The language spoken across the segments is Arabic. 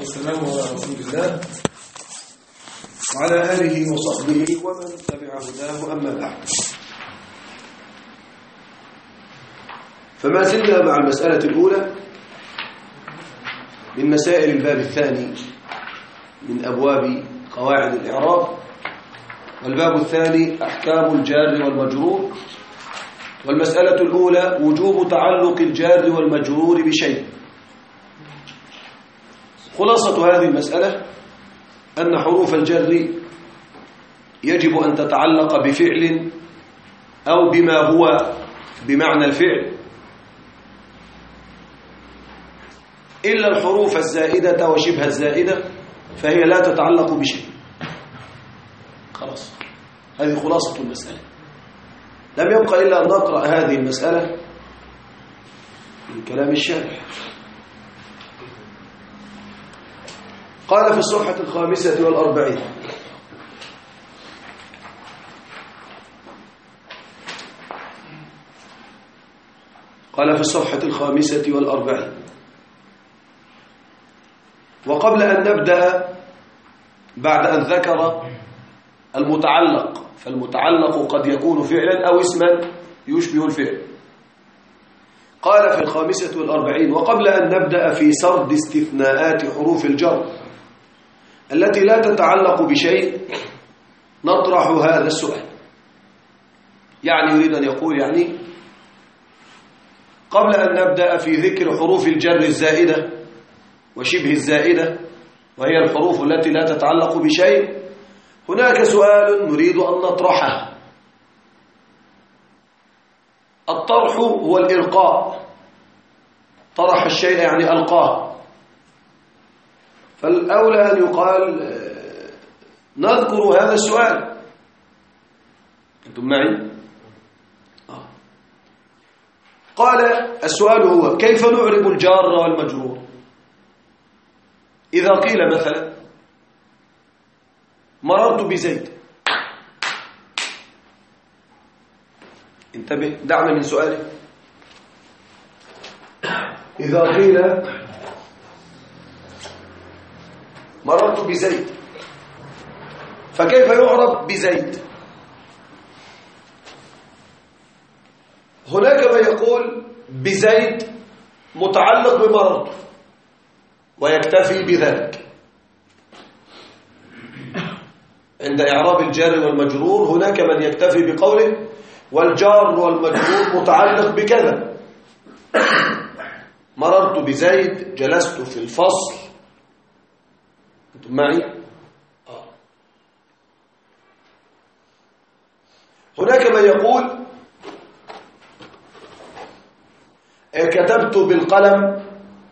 والسلام على رسول الله وعلى آله وصحبه ومن تبع هداه أما بعد. فما زلنا مع المسألة الأولى من مسائل الباب الثاني من أبواب قواعد الإعراب، والباب الثاني أحكام الجار والمجرور. والمسألة الأولى وجوب تعلق الجار والمجرور بشيء. خلاصة هذه المسألة أن حروف الجر يجب أن تتعلق بفعل أو بما هو بمعنى الفعل، إلا الحروف الزائدة وشبه الزائدة فهي لا تتعلق بشيء. خلاص، هذه خلاصة المسألة. لم يبقى إلا أن نقرأ هذه المسألة من كلام الشارح. قال في الصفحة 45: قال في الصفحة 45: وقبل أن نبدأ بعد أن ذكر المتعلق، فالمتعلق قد يكون فعلا أو اسما يشبه الفعل، قال في 45: وقبل أن نبدأ في سرد استثناءات حروف الجر التي لا تتعلق بشيء نطرح هذا السؤال. يعني يريد أن يقول قبل أن نبدأ في ذكر حروف الجر الزائدة وشبه الزائدة وهي الحروف التي لا تتعلق بشيء، هناك سؤال نريد أن نطرحه. الطرح هو الإلقاء، طرح الشيء يعني ألقاه، فالأولى أن يقال نذكر هذا السؤال. أنتم معي؟ قال السؤال هو: كيف نعرب الجار والمجرور؟ إذا قيل مثلا مررت بزيد، انتبه، دعنا من سؤالي. إذا قيل مررت بزيد، فكيف يعرب بزيد؟ هناك من يقول بزيد متعلق بمررت ويكتفي بذلك. عند إعراب الجار والمجرور هناك من يكتفي بقوله والجار والمجرور متعلق بكذا، مررت بزيد، جلست في الفصل. أنتم معي؟ هناك من يقول كتبت بالقلم.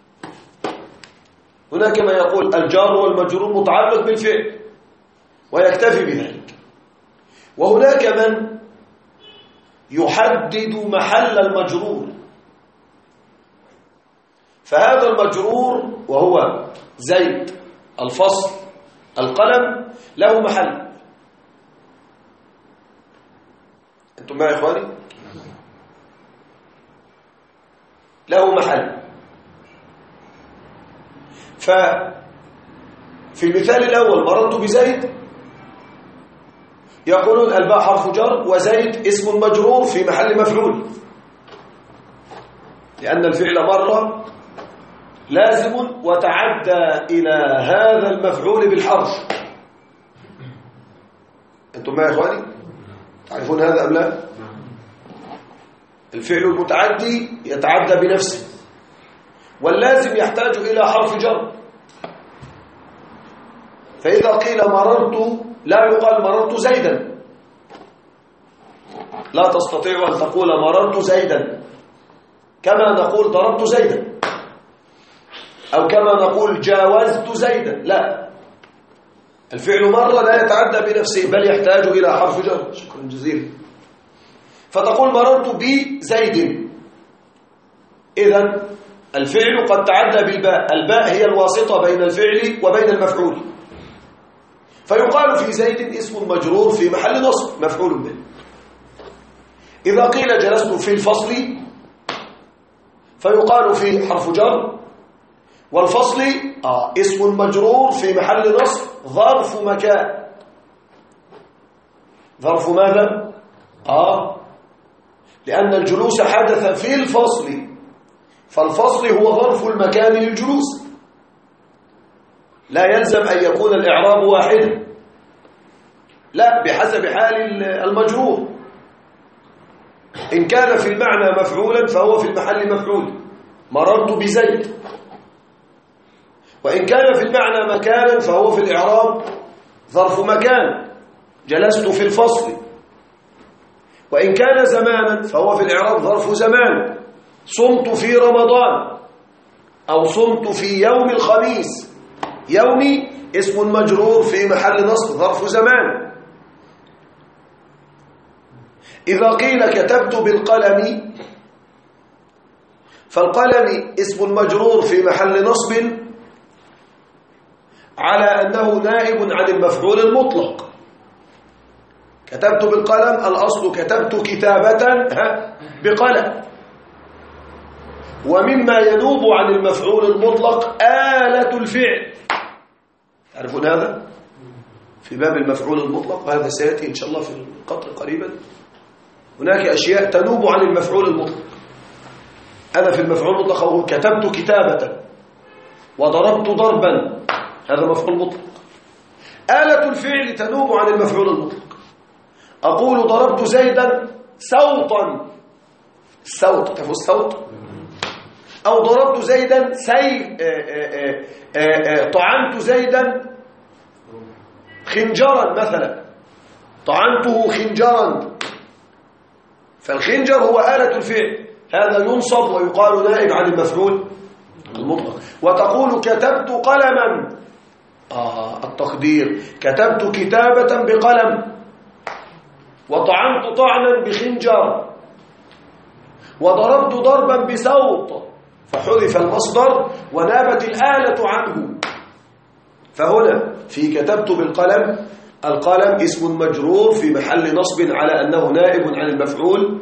هناك من يقول الجار والمجرور متعلق بالفعل ويكتفي بذلك. وهناك من يحدد محل المجرور، فهذا المجرور وهو زيد، الفصل، القلم، له محل. أنتم معي يا إخواني؟ له محل. ففي المثال الأول مررت بزيد، يقولون الباء حرف جر وزيد اسم مجرور في محل مفعول، لأن الفعل مر لازم وتعدى إلى هذا المفعول بالحرف. أنتم معي يا إخواني؟ تعرفون هذا أم لا؟ الفعل المتعدي يتعدى بنفسه، واللازم يحتاج إلى حرف جر. فإذا قيل مررت لا يقال مررت زيدا، لا تستطيع أن تقول مررت زيدا كما نقول ضربت زيدا أو كما نقول جاوزت زيدا. لا، الفعل مرة لا يتعدى بنفسه بل يحتاج إلى حرف جر. شكرا جزيلا. فتقول مررت بزيد، إذن الفعل قد تعدى بالباء، الباء هي الواسطة بين الفعل وبين المفعول، فيقال في زيد اسم مجرور في محل نصب مفعول به. إذا قيل جلست في الفصل فيقال في حرف جر والفصل اسم مجرور في محل نصب ظرف مكان. ظرف ماذا؟ لأن الجلوس حدث في الفصل، فالفصل هو ظرف المكان للجلوس، لا يلزم أن يكون الإعراب واحدا، لا، بحسب حال المجرور. إن كان في المعنى مفعولا فهو في المحل مفعول، مررت بزيد. وإن كان في المعنى مكانا فهو في الإعراب ظرف مكان، جلست في الفصل. وإن كان زمانا فهو في الإعراب ظرف زمان، صمت في رمضان أو صمت في يوم الخميس. يومي اسم مجرور في محل نصب ظرف زمان. إذا قيل كتبت بالقلم فالقلم اسم مجرور في محل نصب على أنه نائب عن المفعول المطلق. كتبت بالقلم، الأصل كتبت كتابة بقلم. ومما ينوب عن المفعول المطلق آلة الفعل. تعرفون هذا؟ في باب المفعول المطلق، هذا سيأتي إن شاء الله في القطر قريبا. هناك أشياء تنوب عن المفعول المطلق. أنا في المفعول المطلق أقول كتبت كتابة وضربت ضربا، هذا مفعول مطلق. آلة الفعل تنوب عن المفعول المطلق. أقول ضربت زيدا صوتا، الصوت، تعرفوا الصوت؟ أو ضربت زيدا طعنت زيدا خنجرا مثلا، طعنته خنجرا، فالخنجر هو آلة الفعل، هذا ينصب ويقال نائب عن المفعول المطلق. وتقول كتبت قلما، التقدير كتبت كتابة بقلم، وطعنت طعنا بخنجر، وضربت ضربا بسوط، فحذف المصدر ونابت الآلة عنه. فهنا في كتبت بالقلم، القلم اسم مجرور في محل نصب على أنه نائب عن المفعول.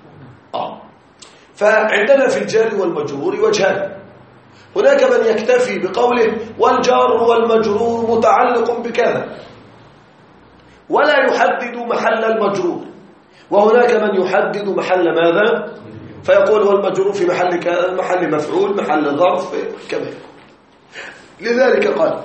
فعندنا في الجار والمجرور وجهان. هناك من يكتفي بقوله والجار والمجرور متعلق بكذا ولا يحدد محل المجرور، وهناك من يحدد محل ماذا، فيقول والمجرور في محل كذا، محل مفعول، محل ظرف كذا. لذلك قال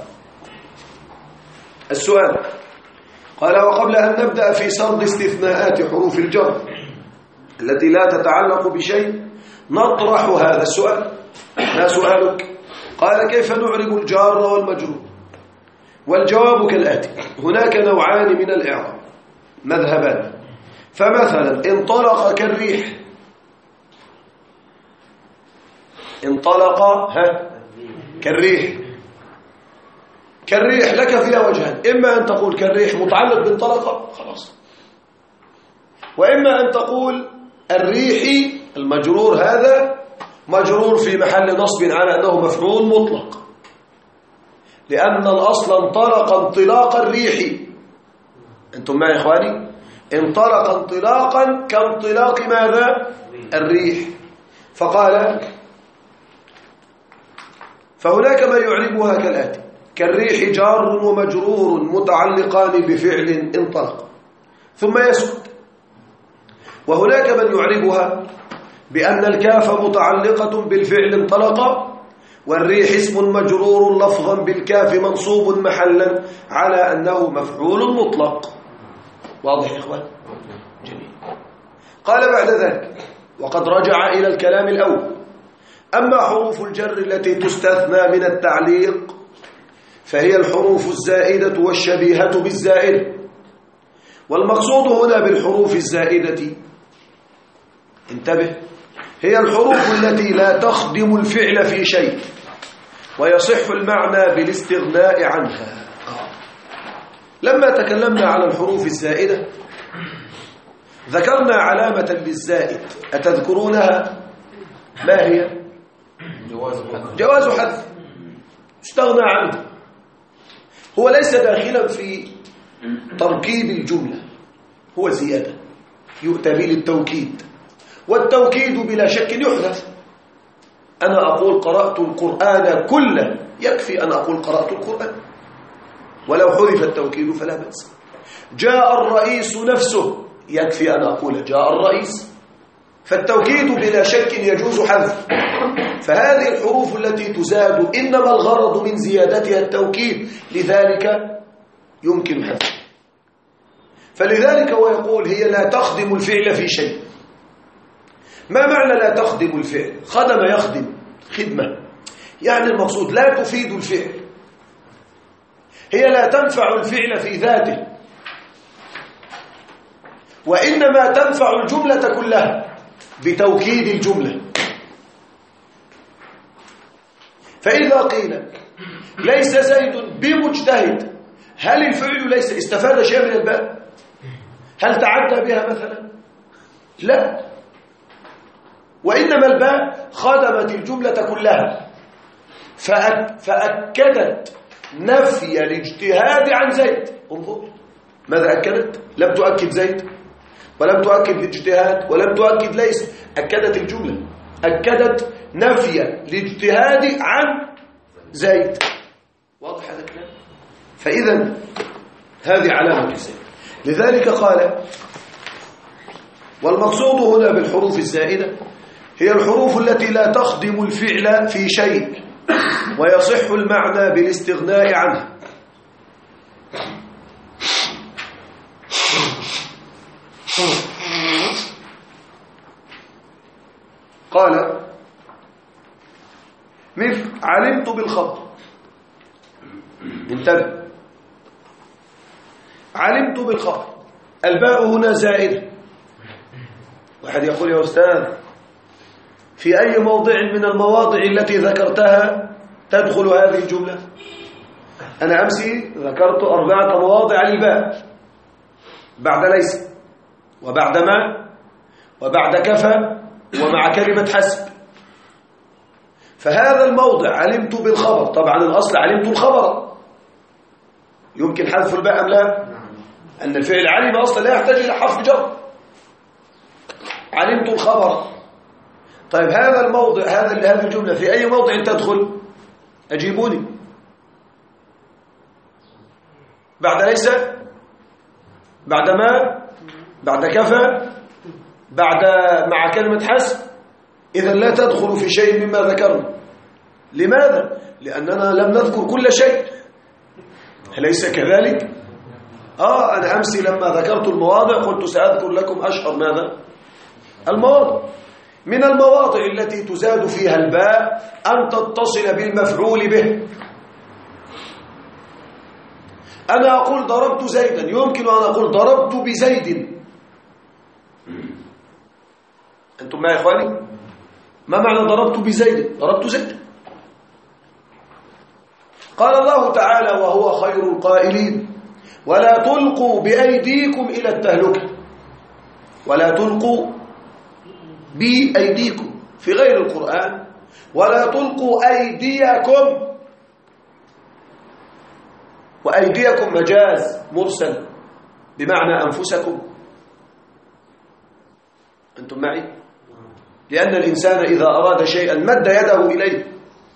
السؤال، قال وقبل أن نبدأ في سرد استثناءات حروف الجر التي لا تتعلق بشيء نطرح هذا السؤال. ما سؤالك؟ قال كيف نعرب الجار والمجرور؟ والجواب كالآتي: هناك نوعان من الإعراب مذهبان. فمثلا انطلق كالريح، انطلق كالريح، كالريح لك فيها وجهان، إما أن تقول كالريح متعلق بانطلق خلاص، وإما أن تقول الريح المجرور هذا مجرور في محل نصب على أنه مفعول مطلق، لأن الأصل انطلق انطلاق الريح. أنتم معي يا إخواني؟ انطلق انطلاقا كانطلاق ماذا؟ الريح. فقال فهناك ما يعربها كالآتي: كالريح جار ومجرور متعلقان بفعل انطلق ثم يسكت. وهناك من يعربها بأن الكاف متعلقة بالفعل انطلق، والريح اسم مجرور لفظا بالكاف منصوب محلا على أنه مفعول مطلق. واضح يا إخوان؟ جميل. قال بعد ذلك وقد رجع إلى الكلام الأول: أما حروف الجر التي تستثنى من التعليق فهي الحروف الزائدة والشبيهة بالزائدة. والمقصود هنا بالحروف الزائدة، انتبه، هي الحروف التي لا تخدم الفعل في شيء ويصح المعنى بالاستغناء عنها. لما تكلمنا على الحروف الزائدة ذكرنا علامة للزائد، أتذكرونها؟ ما هي؟ جواز حذف، استغنى عنه. هو ليس داخلا في تركيب الجملة، هو زيادة يؤتى به للتوكيد، والتوكيد بلا شك يحذف. أنا أقول قرأت القرآن كله، يكفي أن أقول قرأت القرآن، ولو حذف التوكيد فلا بأس. جاء الرئيس نفسه، يكفي أن أقول جاء الرئيس، فالتوكيد بلا شك يجوز حذف. فهذه الحروف التي تزاد إنما الغرض من زيادتها التوكيد، لذلك يمكن حذف. فلذلك هو يقول هي لا تخدم الفعل في شيء. ما معنى لا تخدم الفعل؟ خدم يخدم خدمة، يعني المقصود لا تفيد الفعل، هي لا تنفع الفعل في ذاته، وإنما تنفع الجملة كلها بتوكيد الجملة. فإذا قيل ليس زيد بمجتهد، هل الفعل ليس استفاد شيء من الباء؟ هل تعدى بها مثلا؟ لا، وإنما الباء خدمت الجملة كلها، فأكدت نفي الاجتهاد عن زيد. انظر ماذا أكدت؟ لم تؤكد زيد، ولم تؤكد الاجتهاد، ولم تؤكد ليس، أكدت الجملة، أكدت نفي الاجتهاد عن زيد. واضح هذا الكلام؟ فإذا هذه علامة زيد. لذلك قال والمقصود هنا بالحروف الزائدة هي الحروف التي لا تخدم الفعل في شيء ويصح المعنى بالاستغناء عنها. قال مثل علمت بالخبر، انتبه، علمت بالخبر، الباء هنا زائدة. واحد يقول يا أستاذ في أي موضع من المواضع التي ذكرتها تدخل هذه الجملة؟ أنا أمسي ذكرت 4 مواضع للباء، بعد ليس، وبعد ما، وبعد كفى، ومع كلمة حسب. فهذا الموضع علمت بالخبر، طبعا الأصل علمت الخبر، يمكن حذف الباء أم لا؟ أن الفعل علم أصلا لا يحتاج إلى حرف جر. علمت الخبر، طيب هذا الموضع، هذه الجملة في أي موضع تدخل؟ أجيبوني. بعد ليس، بعد ما، بعد كفى، بعد مع كلمة حسب. إذا لا تدخل في شيء مما ذكرنا. لماذا؟ لأننا لم نذكر كل شيء، أليس كذلك؟ أنا أمسي لما ذكرت المواضع قلت سأذكر لكم أشهر ماذا؟ المواضع. من المواضع التي تزاد فيها الباء أن تتصل بالمفعول به. أنا أقول ضربت زيدا، يمكن أن أقول ضربت بزيد. أنتم معي يا إخواني؟ ما معنى ضربت بزيد؟ ضربت زيدا. قال الله تعالى وهو خير القائلين ولا تلقوا بأيديكم إلى التهلكة، ولا تلقوا بأيديكم في غير القرآن، ولا تلقوا أيديكم، وأيديكم مجاز مرسل بمعنى أنفسكم. أنتم معي؟ لأن الإنسان إذا أراد شيئا مد يده إليه،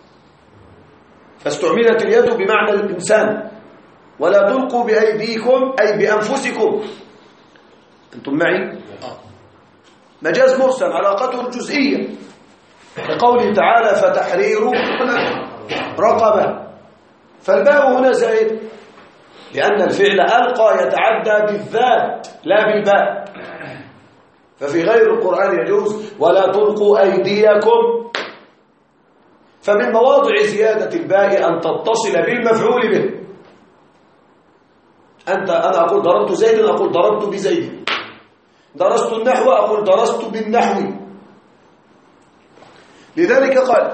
فاستعملت اليد بمعنى الإنسان. ولا تلقوا بأيديكم أي بأنفسكم. أنتم معي؟ مجاز مرسل علاقته الجزئية، كقوله تعالى فتحرير رقبة. فالباء هنا زائد لأن الفعل ألقى يتعدى بالذات لا بالباء، ففي غير القرآن يجوز ولا تلقوا أيديكم. فمن مواضع زيادة الباء أن تتصل بالمفعول به. أنا أقول ضربت زيد، أقول ضربت بزيد. درست النحو، أقول درست بالنحو. لذلك قال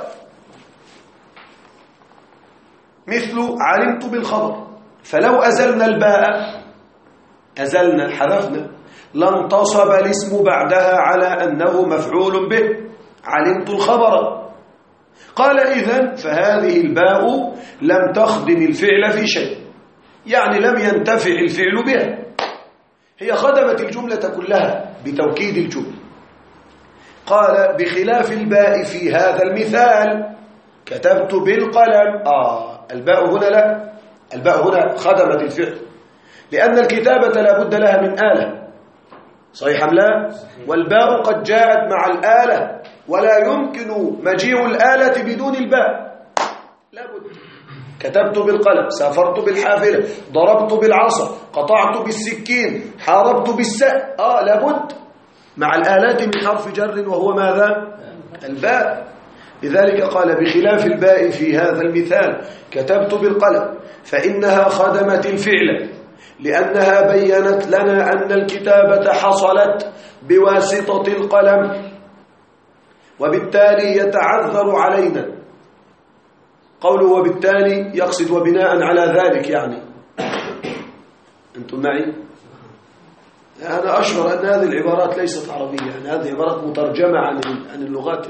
مثل علمت بالخبر. فلو أزلنا الباء، أزلنا حذفنا، لانتصب الاسم بعدها على أنه مفعول به، علمت الخبر. قال إذن فهذه الباء لم تخدم الفعل في شيء، يعني لم ينتفع الفعل بها، هي خدمت الجملة كلها بتوكيد الجملة. قال بخلاف الباء في هذا المثال كتبت بالقلم. الباء هنا لا، الباء هنا خدمت الفعل، لأن الكتابة لا بد لها من آلة، صحيح أم لا؟ والباء قد جاءت مع الآلة، ولا يمكن مجيء الآلة بدون الباء، لا بد. كتبت بالقلم، سافرت بالحافلة، ضربت بالعصا، قطعت بالسكين، حاربت بالسيف، لابد مع الآلات من حرف جر وهو ماذا؟ الباء. لذلك قال بخلاف الباء في هذا المثال كتبت بالقلم، فإنها خدمت الفعل، لأنها بيّنت لنا أن الكتابة حصلت بواسطة القلم، وبالتالي يتعذر علينا. قوله وبالتالي يقصد وبناء على ذلك، يعني أنتم معي؟ أنا أشعر أن هذه العبارات ليست عربية، يعني هذه عبارات مترجمة عن اللغات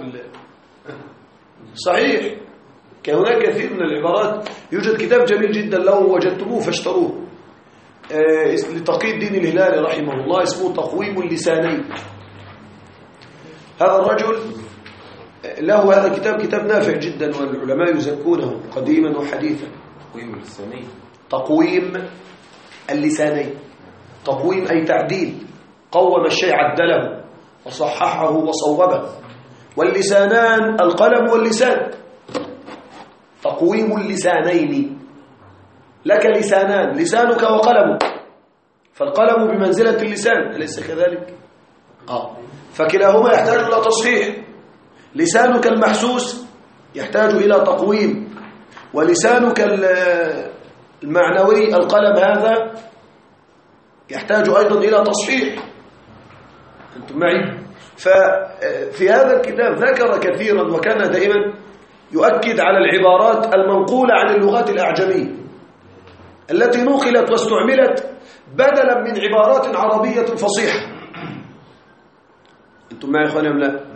صحيح. كهناك كثير من العبارات. يوجد كتاب جميل جدا لو وجدتموه فاشتروه لتقي الدين الهلالي رحمه الله، اسمه تقويم اللسانين. هذا الرجل له هذا الكتاب، كتاب نافع جدا، والعلماء يزكونه قديما وحديثا. تقويم اللسانين، تقويم اللسانين، تقويم أي تعديل، قوم الشيء عدله وصححه وصوبه. واللسانان القلم واللسان، تقويم اللسانين. لك لسانان، لسانك وقلمك، فالقلم بمنزلة اللسان، أليس كذلك؟ فكلاهما يحتاج إلى تصحيح. لسانك المحسوس يحتاج إلى تقويم، ولسانك المعنوي القلم هذا يحتاج أيضا إلى تصحيح. أنتم معي؟ ففي هذا الكتاب ذكر كثيرا، وكان دائما يؤكد على العبارات المنقولة عن اللغات الأعجمية التي نقلت واستعملت بدلا من عبارات عربية فصيحة. أنتم معي أخواني أم لا؟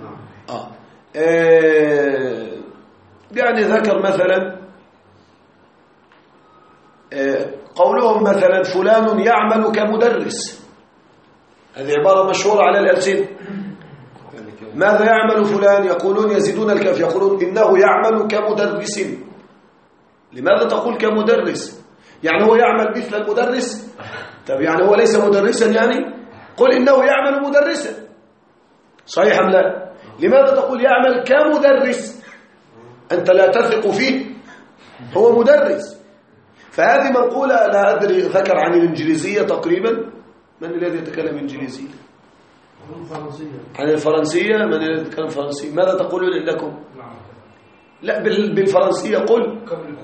يعني ذكر مثلا قولهم مثلا فلان يعمل كمدرس، هذه عبارة مشهورة على الألسنة. ماذا يعمل فلان؟ يقولون يزيدون الكاف، يقولون إنه يعمل كمدرس. لماذا تقول كمدرس؟ يعني هو يعمل مثل المدرس؟ طب يعني هو ليس مدرسا؟ يعني قل إنه يعمل مدرسا، صحيح أم لا؟ لماذا تقول يعمل كمدرس؟ أنت لا تثق فيه، هو مدرس. فهذه منقولة، لا أدري، ذكر عن الإنجليزية تقريبا. من الذي يتكلم إنجليزية؟ عن الفرنسية. من الذي يتكلم فرنسية؟ ماذا تقولون لكم؟ لا، بالفرنسية قل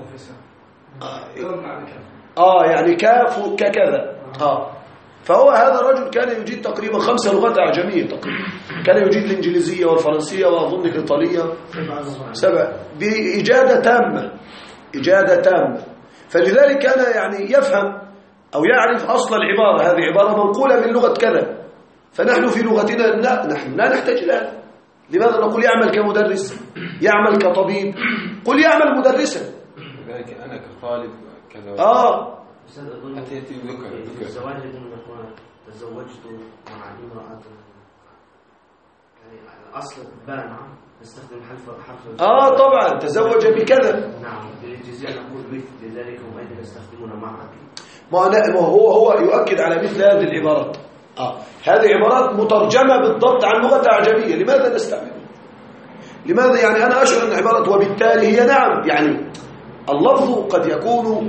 يعني كاف ككذا. فهو هذا الرجل كان يجيد تقريبا 5 لغات أعجمية تقريبا، كان يجيد الإنجليزية والفرنسية وأظن الإيطالية 7 بإجادة تامة، إجادة تامة. فلذلك كان يعني يفهم أو يعرف أصل العبارة، هذه عبارة منقولة من لغة كذا، فنحن في لغتنا نحن لا نحتاج لها. لماذا نقول يعمل كمدرس؟ يعمل كطبيب؟ قل يعمل مدرسا. لذلك أنا كطالب كذا. أتيت ذكر الزواج تزوجت مع امرأة، يعني الأصل بانع نستخدم حرف طبعا تزوج بكذا. نعم، بالإنجليزية نقول مثل، لذلك هم أيضا يستخدمون معك. ما هو يؤكد على مثل هذه العبارات. هذه عبارات مترجمة بالضبط عن لغة أعجمية، لماذا نستعملها؟ لماذا؟ يعني أنا أشعر أن عبارة وبالتالي هي نعم، يعني اللفظ قد يكون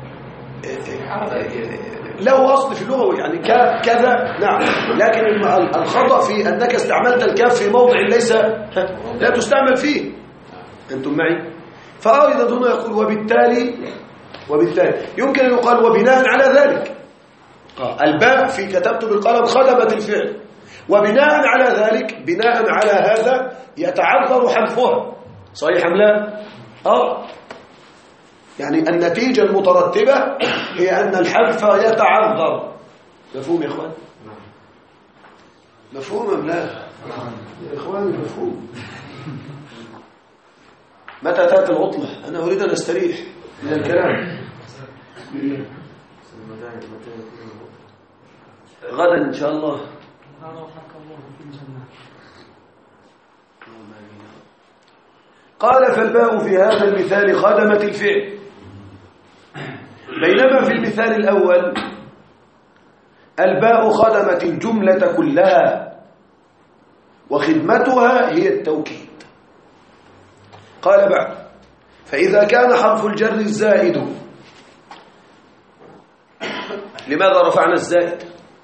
له أصل في اللغة، يعني كذا نعم، لكن الخطأ في أنك استعملت الكاف في موضع ليس لا تستعمل فيه. أنتم معي؟ فأيضا هنا يقول وبالتالي يمكن أن يقال وبناء على ذلك. الباء في كتبت بالقلم خدمت الفعل، وبناء على ذلك، بناء على هذا يتعذر حذفها، صحيح أم لا؟ يعني النتيجة المترتبة هي أن الحذف يتعذر. مفهوم يا إخوان؟ مفهوم أم لا؟ يا إخوان مفهوم. متى تأتي العطلة؟ أنا أريد أن أستريح من الكلام. غدا إن شاء الله. قال فالباء في هذا المثال خدمت الفعل، بينما في المثال الأول الباء خدمت الجملة كلها وخدمتها هي التوكيد. قال بعد فإذا كان حرف الجر الزائد، لماذا رفعنا الزائد؟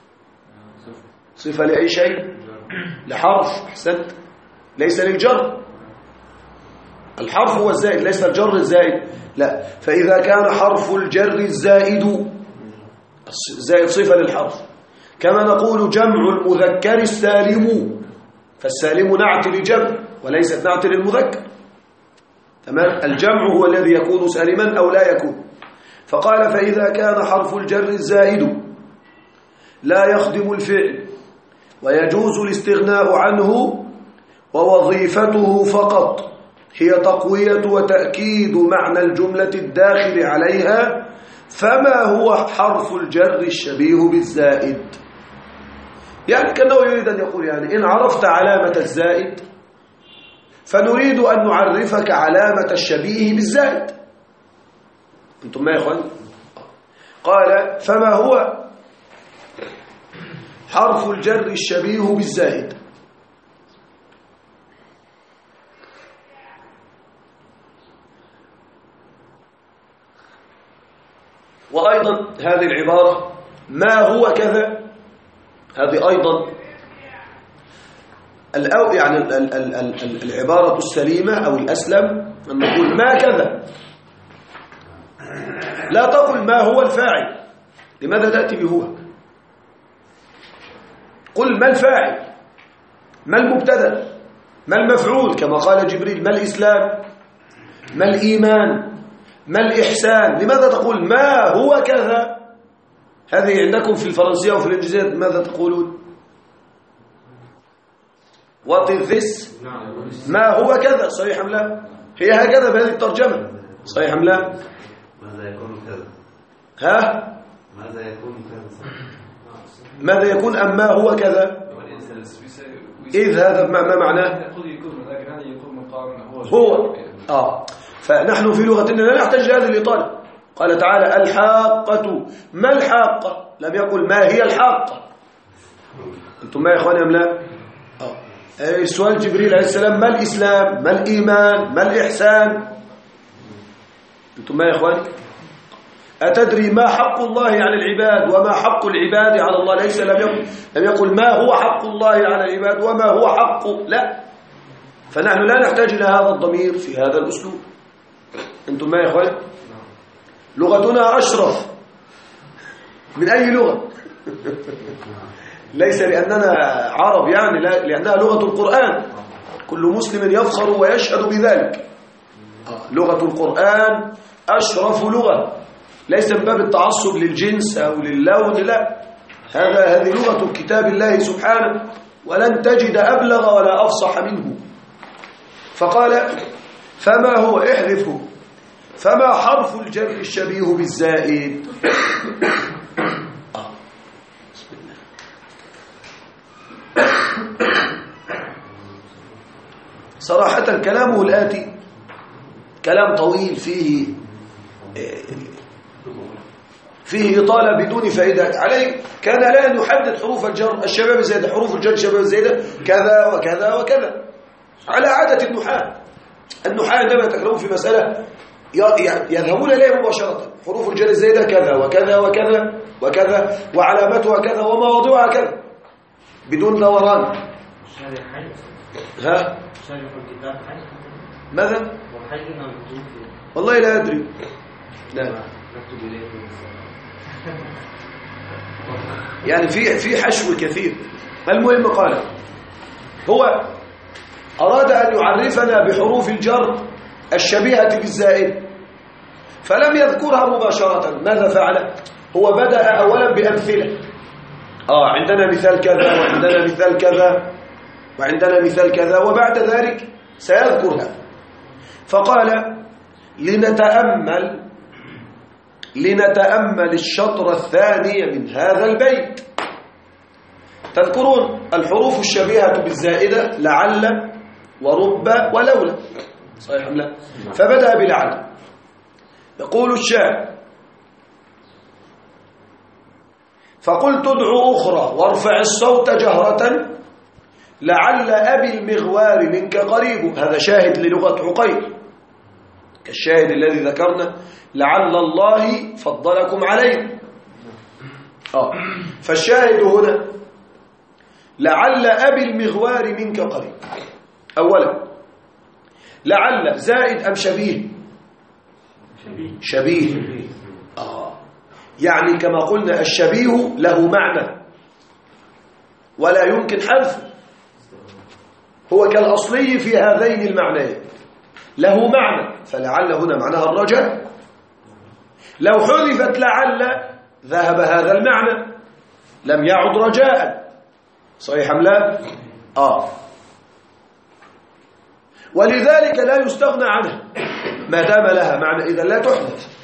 صفة لأي شيء؟ لحرف، أحسنت، ليس للجر. الحرف هو الزائد ليس الجر الزائد، لا. فإذا كان حرف الجر الزائد، الزائد صفة للحرف، كما نقول جمع المذكر السالم، فالسالم نعت لجمع وليست نعت للمذكر، تمام. الجمع هو الذي يكون سالما أو لا يكون. فقال فإذا كان حرف الجر الزائد لا يخدم الفعل ويجوز الاستغناء عنه ووظيفته فقط هي تقوية وتأكيد معنى الجملة الداخل عليها، فما هو حرف الجر الشبيه بالزائد؟ يعني كأنه يريد أن يقول يعني إن عرفت علامة الزائد فنريد أن نعرفك علامة الشبيه بالزائد. أنتم ما يا إخوان؟ قال فما هو حرف الجر الشبيه بالزائد؟ وأيضا هذه العبارة ما هو كذا، هذه أيضا يعني العبارة السليمة أو الأسلم أن نقول ما كذا، لا تقل ما هو الفاعل. لماذا تأتي بهو؟ قل ما الفاعل، ما المبتدأ، ما المفعول، كما قال جبريل ما الإسلام، ما الإيمان، ما الإحسان. لماذا تقول ما هو كذا؟ هذه عندكم في الفرنسية وفي الإنجليزية ماذا تقولون؟ What is this؟ ما هو كذا، صحيح أم لا؟ هي هكذا بهذه الترجمة، صحيح أم لا؟ ماذا يكون كذا؟ ها؟ ماذا يكون كذا؟ ماذا يكون أم ما هو كذا؟ إذ هذا ما معناه؟ هو فنحن في لغتنا لا نحتاج هذه الإطالة. قال تعالى الحاقة، ما الحاقة؟ لم يقل ما هي الحاقة. أنتم ما يا إخواني أم لا؟ سؤال جبريل عليه السلام ما الإسلام، ما الإيمان، ما الإحسان. أنتم ما يا إخواني؟ أتدري ما حق الله على العباد وما حق العباد على الله؟ ليس لم يقل ما هو حق الله على العباد وما هو حق، لا. فنحن لا نحتاج إلى هذا الضمير في هذا الأسلوب. أنتم ما يا إخواني؟ لغتنا أشرف من أي لغة. ليس لأننا عرب يعني، لا، لأنها لغة القرآن، كل مسلم يفخر ويشهد بذلك. لغة القرآن أشرف لغة، ليس من باب التعصب للجنس أو للون، لا، هذه لغة كتاب الله سبحانه، ولن تجد أبلغ ولا أفصح منه. فقال فما هو، احذفه، فما حرف الجر الشبيه بالزائد؟ بسم الله. صراحة كلامه الآتي كلام طويل فيه إطالة بدون فائدة عليه. كان لا أن يحدد حروف الجر الشباب الزائدة، حروف الجر الشباب الزائدة كذا وكذا وكذا، على عادة النحاة عندما يتكلمون في مسألة يذهبون إليه مباشرة، حروف الجر الزائدة كذا وكذا وكذا وكذا وعلامتها كذا ومواضعها كذا بدون دوران. ها؟ ماذا؟ والله لا أدري، لا، يعني في حشو كثير. المهم قال هو أراد أن يعرفنا بحروف الجر الشبيهة بالزائد، فلم يذكرها مباشرة. ماذا فعل؟ هو بدأ أولا بأمثلة، عندنا مثال كذا وعندنا مثال كذا وعندنا مثال كذا، وبعد ذلك سيذكرها. فقال لنتأمل الشطر الثاني من هذا البيت. تذكرون الحروف الشبيهة بالزائدة لعل ورب ولولا، صحيح أم لا؟ فبدأ بلعل. يقول الشاعر: فقلت ادعو أخرى وارفع الصوت جهرة لعل أبي المغوار منك قريب. هذا شاهد للغة عقيل كالشاهد الذي ذكرنا: لعل الله فضلكم عليه. فالشاهد هنا لعل أبي المغوار منك قريب. أولا لعل زائد أم شبيه؟ شبيه. يعني كما قلنا الشبيه له معنى ولا يمكن حذفه، هو كالأصلي في هذين المعنيين، له معنى، فلعل هنا معناها الرجاء. لو حذفت لعل ذهب هذا المعنى، لم يعد رجاء، صحيح أم لا؟ ولذلك لا يستغنى عنها ما دام لها معنى، إذا لا تحدث.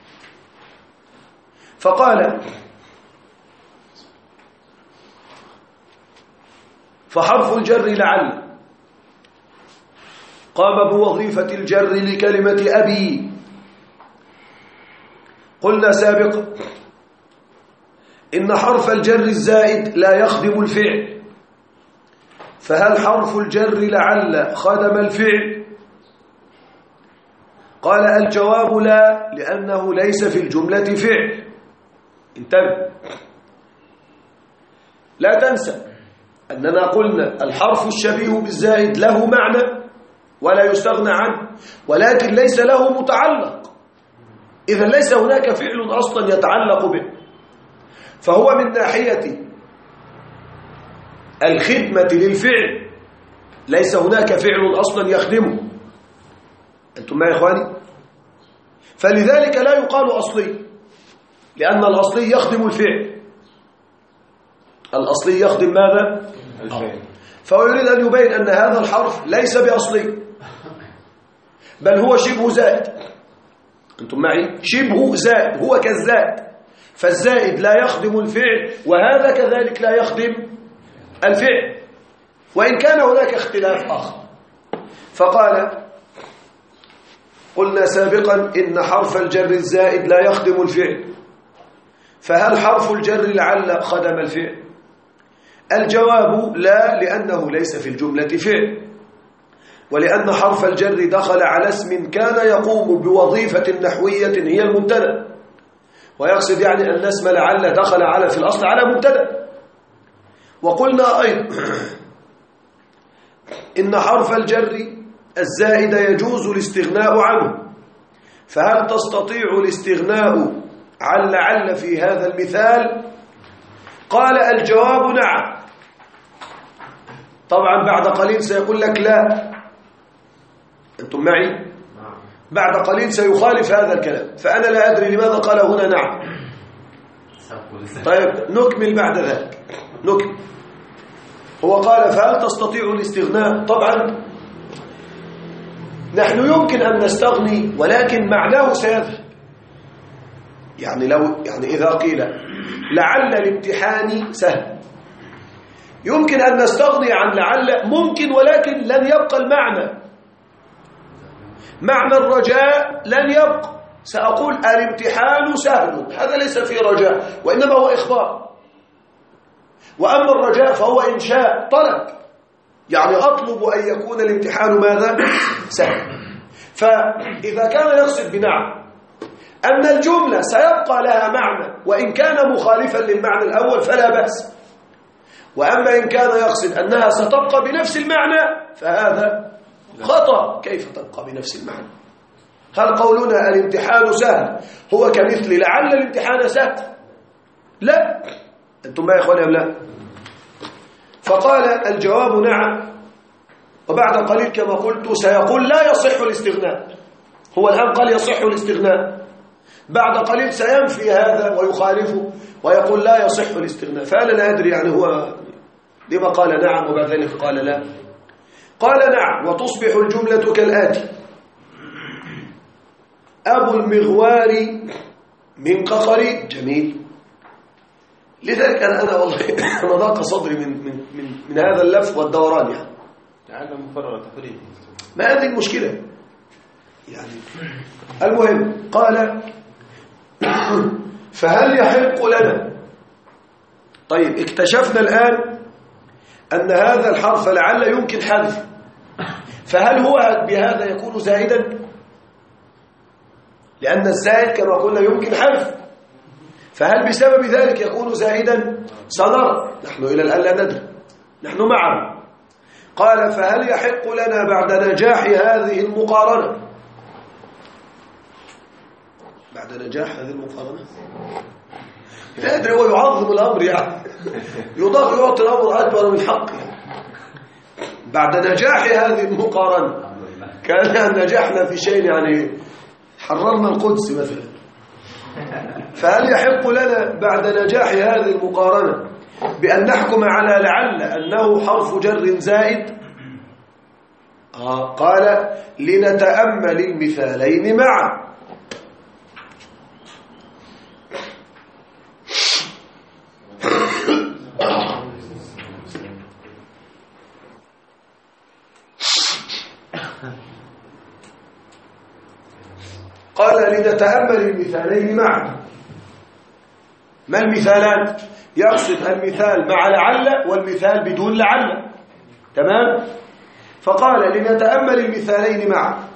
فقال: فحرف الجر لعل قام بوظيفة الجر لكلمة أبي. قلنا سابقا إن حرف الجر الزائد لا يخدم الفعل، فهل حرف الجر لعل خدم الفعل؟ قال: الجواب لا، لأنه ليس في الجملة فعل. انتبه، لا تنسى أننا قلنا الحرف الشبيه بالزائد له معنى ولا يستغنى عنه، ولكن ليس له متعلق، إذا ليس هناك فعل أصلا يتعلق به، فهو من ناحية الخدمة للفعل ليس هناك فعل أصلا يخدمه. أنتم معي يا إخواني؟ فلذلك لا يقال أصلي، لأن الأصلي يخدم الفعل. الأصلي يخدم ماذا؟ الفعل. فهو يريد أن يبين أن هذا الحرف ليس بأصلي، بل هو شبه زائد. أنتم معي؟ شبه زائد، هو كالزائد، فالزائد لا يخدم الفعل وهذا كذلك لا يخدم الفعل، وإن كان هناك اختلاف آخر. فقال: قلنا سابقا إن حرف الجر الزائد لا يخدم الفعل، فهل حرف الجر لعل خدم الفعل؟ الجواب لا، لأنه ليس في الجملة فعل، ولأن حرف الجر دخل على اسم كان يقوم بوظيفة نحوية هي المبتدأ، ويقصد يعني أن اسم لعل دخل على في الأصل على مبتدأ. وقلنا أيضا إن حرف الجر الزائد يجوز الاستغناء عنه، فهل تستطيع الاستغناء عن لعل في هذا المثال؟ قال: الجواب نعم. طبعا بعد قليل سيقول لك لا. أنتم معي؟ بعد قليل سيخالف هذا الكلام، فأنا لا أدري لماذا قال هنا نعم. طيب نكمل بعد ذلك، نكمل. هو قال: فهل تستطيع الاستغناء؟ طبعا نحن يمكن أن نستغني، ولكن معناه سيذهب. يعني إذا قيل لعل الامتحان سهل، يمكن أن نستغني عن لعل، ممكن، ولكن لن يبقى المعنى، معنى الرجاء لن يبقى. سأقول الامتحان سهل، هذا ليس فيه رجاء وإنما هو إخبار. وأما الرجاء فهو إنشاء، طلب، يعني أطلب أن يكون الامتحان ماذا؟ سهل. فإذا كان يقصد بنعم أن الجملة سيبقى لها معنى وإن كان مخالفا للمعنى الأول فلا بأس، وأما إن كان يقصد أنها ستبقى بنفس المعنى فهذا خطأ. كيف تبقى بنفس المعنى؟ هل قولنا الامتحان سهل هو كمثل لعل الامتحان سهل؟ لا. أنتم ما يا إخواني أم لا؟ فقال: الجواب نعم. وبعد قليل كما قلت سيقول لا يصح الاستغناء. هو الآن قال يصح الاستغناء، بعد قليل سينفي هذا ويخالفه ويقول لا يصح الاستغناء. فأنا لا أدري يعني هو لما قال نعم وبعد ذلك قال لا. قال نعم، وتصبح الجملة كالآتي: أبو المغوار من ققري. جميل. لذلك أنا والله ضاق صدري من هذا اللف والدوران. يعني هذا مفرغ تفريط. ما هذه المشكلة يعني. المهم قال فهل يحق لنا. طيب اكتشفنا الآن أن هذا الحرف لعل يمكن حذف، فهل هو بهذا يكون زائدا؟ لأن الزائد كما قلنا يمكن حذف، فهل بسبب ذلك يكون زائدا؟ سنرى، نحن إلى الآن لا ندري، نحن معا. قال فهل يحق لنا بعد نجاح هذه المقارنة، بعد نجاح هذه المقارنة لا أدري، هو يعظم الأمر يعني يعطي الأمر أكبر من حقه. بعد نجاح هذه المقارنة كان نجحنا في شيء يعني حررنا القدس مثلا. فهل يحق لنا بعد نجاح هذه المقارنة بأن نحكم على لعل أنه حرف جر زائد؟ قال لنتأمل المثالين معا. قال لنتأمل المثالين معا. ما المثالان؟ يقصد المثال مع لعل والمثال بدون لعل، تمام؟ فقال لنتأمل المثالين معا.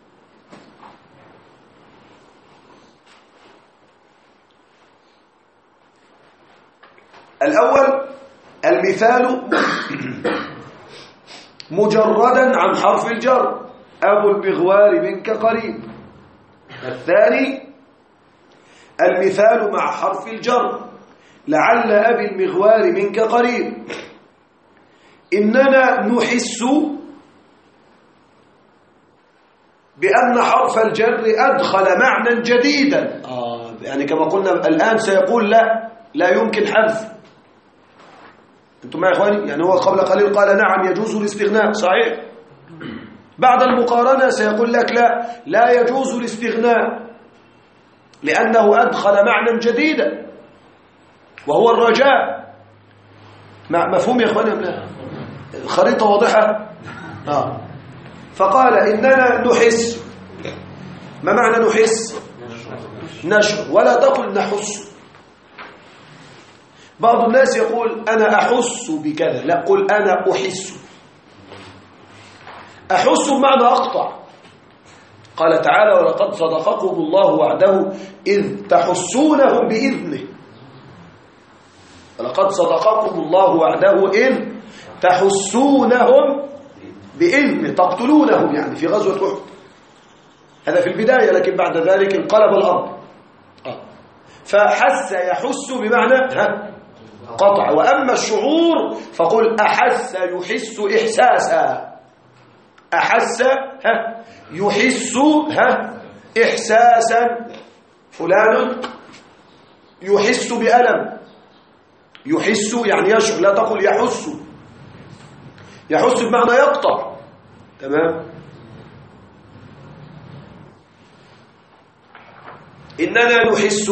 الأول المثال مجردا عن حرف الجر، أبو المغوار منك قريب. الثاني المثال مع حرف الجر، لعل أبي المغوار منك قريب. إننا نحس بأن حرف الجر أدخل معنى جديدا. يعني كما قلنا الآن سيقول لا يمكن حذف. أنتم معي يا إخواني؟ يعني هو قبل قليل قال نعم يجوز الاستغناء، صحيح؟ بعد المقارنة سيقول لك لا يجوز الاستغناء لأنه أدخل معنى جديدا وهو الرجاء. مفهوم يا إخواني أم لا؟ الخريطة واضحة؟ فقال إننا نحس. ما معنى نحس؟ نشعر، ولا تقل نحس. بعض الناس يقول أنا أحس بكذا، لا، قل أنا أحس. أحس بمعنى أقطع. قال تعالى ولقد صدقكم الله وعده إذ تحسونهم بإذنه. ولقد صدقكم الله وعده إذ تحسونهم بإذنه، تقتلونهم يعني في غزوة أحد. هذا في البداية، لكن بعد ذلك انقلب الأمر. فحس يحس بمعنى قطع. وأما الشعور فقل أحس يحس إحساسا. أحس يحس إحساسا. فلان يحس بألم. يحس يعني يشعر، لا تقل يحس. يحس بمعنى يقطع، تمام؟ إننا نحس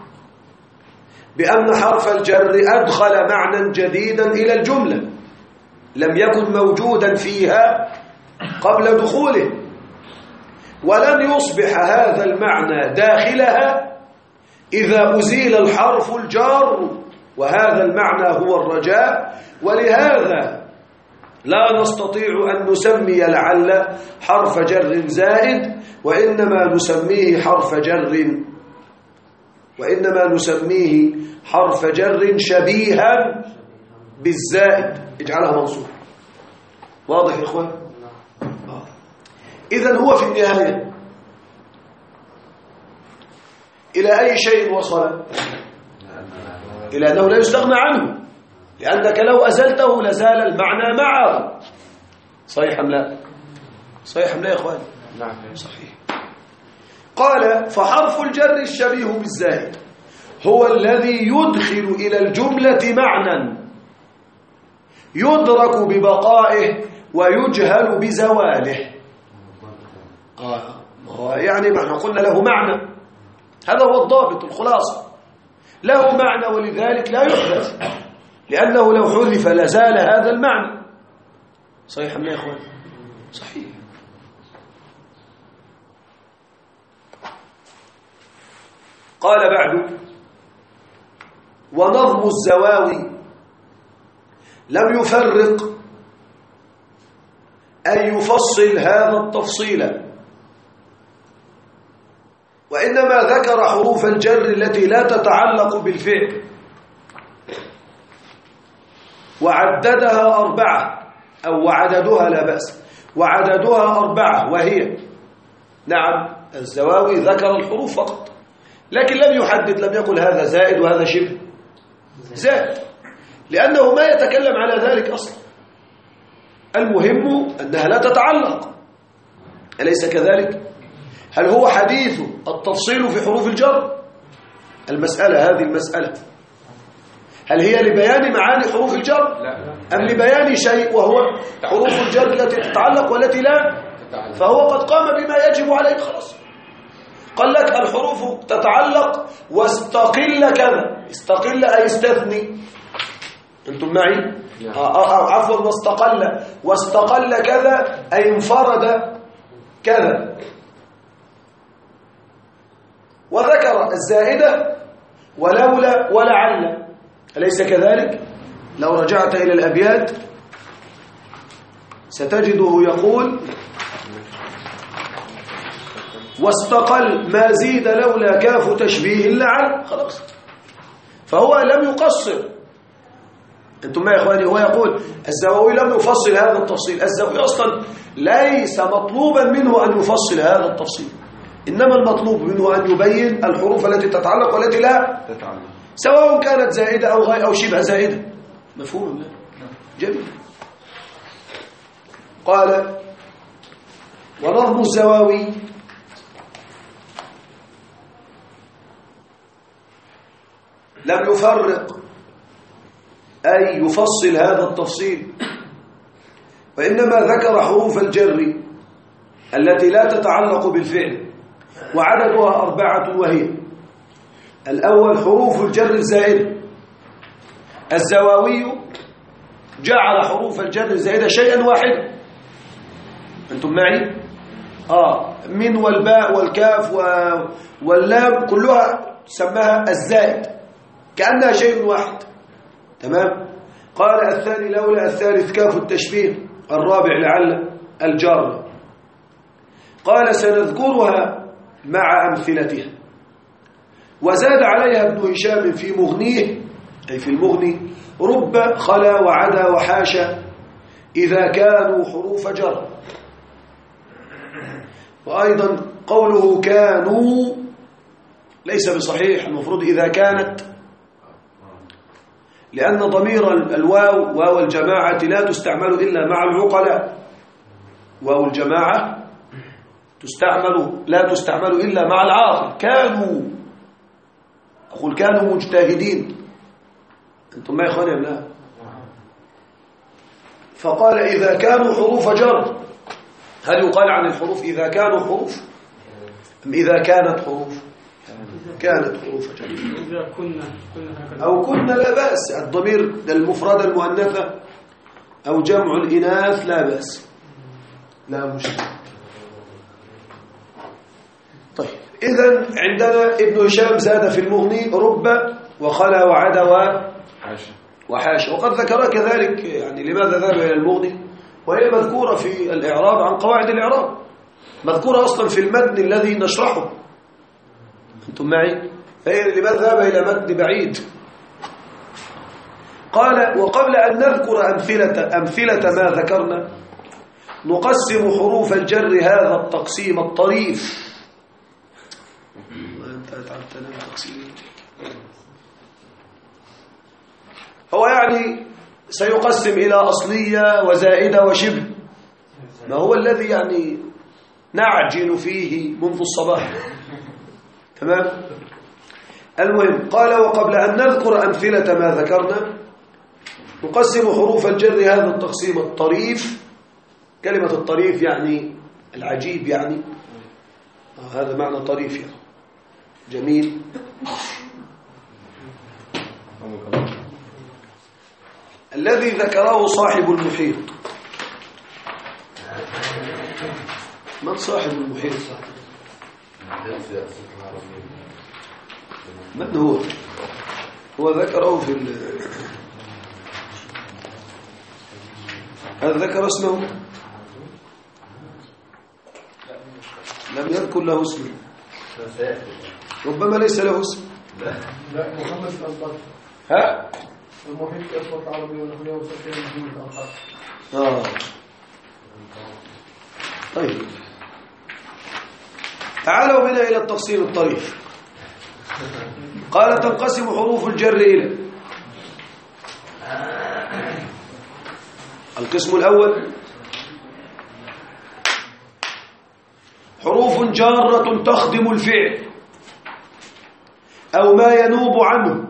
بأن حرف الجر أدخل معنى جديدا إلى الجملة لم يكن موجودا فيها قبل دخوله، ولن يصبح هذا المعنى داخلها إذا أزيل الحرف الجار، وهذا المعنى هو الرجاء. ولهذا لا نستطيع أن نسمي لعل حرف جر زائد، وإنما نسميه حرف جر شبيها بالزائد، اجعلها منصوب. واضح يا إخوان؟ إذن هو في النهاية إلى أي شيء وصل؟ إلى أنه لا يستغنى عنه، لأنك لو أزلته لزال المعنى معه. صحيح أم لا؟ صحيح أم لا يا إخوان؟ نعم صحيح. قال فحرف الجر الشبيه بالزائد هو الذي يدخل إلى الجملة معنى يدرك ببقائه ويجهل بزواله. يعني ما قلنا له معنى، هذا هو الضابط، الخلاصة. له معنى ولذلك لا يحدث، لأنه لو حذف لزال هذا المعنى. صحيح أم لا يا إخوان؟ صحيح. قال بعد: ونظم الزواوي لم يفرق أن يفصل هذا التفصيل، وإنما ذكر حروف الجر التي لا تتعلق بالفعل وعددها 4، أو وعددها لا بأس، وعددها 4، وهي نعم الزواوي ذكر الحروف فقط، لكن لم يحدد، لم يقل هذا زائد وهذا شبه زائد، لأنه ما يتكلم على ذلك أصلا. المهم أنها لا تتعلق، أليس كذلك؟ هل هو حديث التفصيل في حروف الجر؟ المسألة هذه المسألة هل هي لبيان معاني حروف الجر أم لبيان شيء وهو حروف الجر التي تتعلق والتي لا؟ فهو قد قام بما يجب عليه خلاص. قال لك الحروف تتعلق واستقل كذا، استقل أي استثني، أنتم معي؟ عفوا، واستقل كذا أي انفرد كذا. وذكر الزائدة ولولا ولعل، أليس كذلك؟ لو رجعت إلى الأبيات ستجده يقول: واستقل ما زيد لولا كاف تشبيه لعل، خلاص. فهو لم يقصر. أنتم ما يا إخواني؟ هو يقول الزواوي لم يفصل هذا التفصيل، الزواوي أصلا ليس مطلوبا منه أن يفصل هذا التفصيل، إنما المطلوب منه أن يبين الحروف التي تتعلق والتي لا تتعلق، سواء كانت زائدة أو شبه زائدة. مفهوم؟ لا؟ جميل. قال: ونظم الزواوي لم يفرق أي يفصل هذا التفصيل، وإنما ذكر حروف الجر التي لا تتعلق بالفعل وعددها 4، وهي: الأول حروف الجر الزائدة. الزواوي جعل حروف الجر الزائدة شيئا واحدا، أنتم معي؟ من والباء والكاف واللام كلها سماها الزائد كأنها شيء واحد، تمام؟ قال: الثاني لولا، الثالث كاف التشبيه، الرابع لعل الجر. قال: سنذكرها مع أمثلتها. وزاد عليها ابن هشام في مغنيه، أي في المغني: رب خلا وعدا وحاشا إذا كانوا حروف جر. وأيضا قوله كانوا ليس بصحيح، المفروض إذا كانت، لأن ضمير الواو، واو الجماعة، لا تستعمل إلا مع العقلاء. واو الجماعة لا تستعمل إلا مع العاقل. كانوا، أقول كانوا مجتهدين، أنتم ما يا إخواني أم لا؟ فقال إذا كانوا حروف جر. هل يقال عن الحروف إذا كانوا حروف أم إذا كانت حروف؟ كانت حروف جر. إذا كنا أو كنا لا بأس، الضمير المفردة المؤنثة أو جمع الإناث لا بأس، لا مشكلة. طيب، إذن عندنا ابن هشام زاد في المغني رب وخلا وعدا وحاشا، وقد ذكر كذلك. يعني لماذا ذهب إلى المغني؟ وهي مذكورة في الإعراب عن قواعد الإعراب، مذكورة أصلا في المتن الذي نشرحه، أنتم معي؟ فهي لماذا ذهب إلى متن بعيد؟ قال: وقبل أن نذكر أمثلة ما ذكرنا، نقسم حروف الجر هذا التقسيم الطريف. أنت أتعبتنا بالتقسيم. هو يعني سيقسم إلى أصلية وزائدة وشبه، ما هو الذي يعني نعجل فيه منذ الصباح، تمام؟ المهم، قال: وقبل أن نذكر أمثلة ما ذكرنا، نقسم حروف الجر هذا التقسيم الطريف. كلمة الطريف يعني العجيب، يعني هذا معنى طريف يعني. جميل. الذي ذكره صاحب المحيط صاحب المحيط. من هو؟ هو ذكره في هل ذكر اسمه؟ لم يذكر له اسمه، ربما ليس له اسم. لا محمد الأنصار. ها؟ المحيط الأسود العربي والأخوية وسكن الدين الأنصار. طيب تعالوا بنا إلى التفصيل الطريف. قال تنقسم حروف الجر إلى القسم الأول حروف جارة تخدم الفعل أو ما ينوب عنه.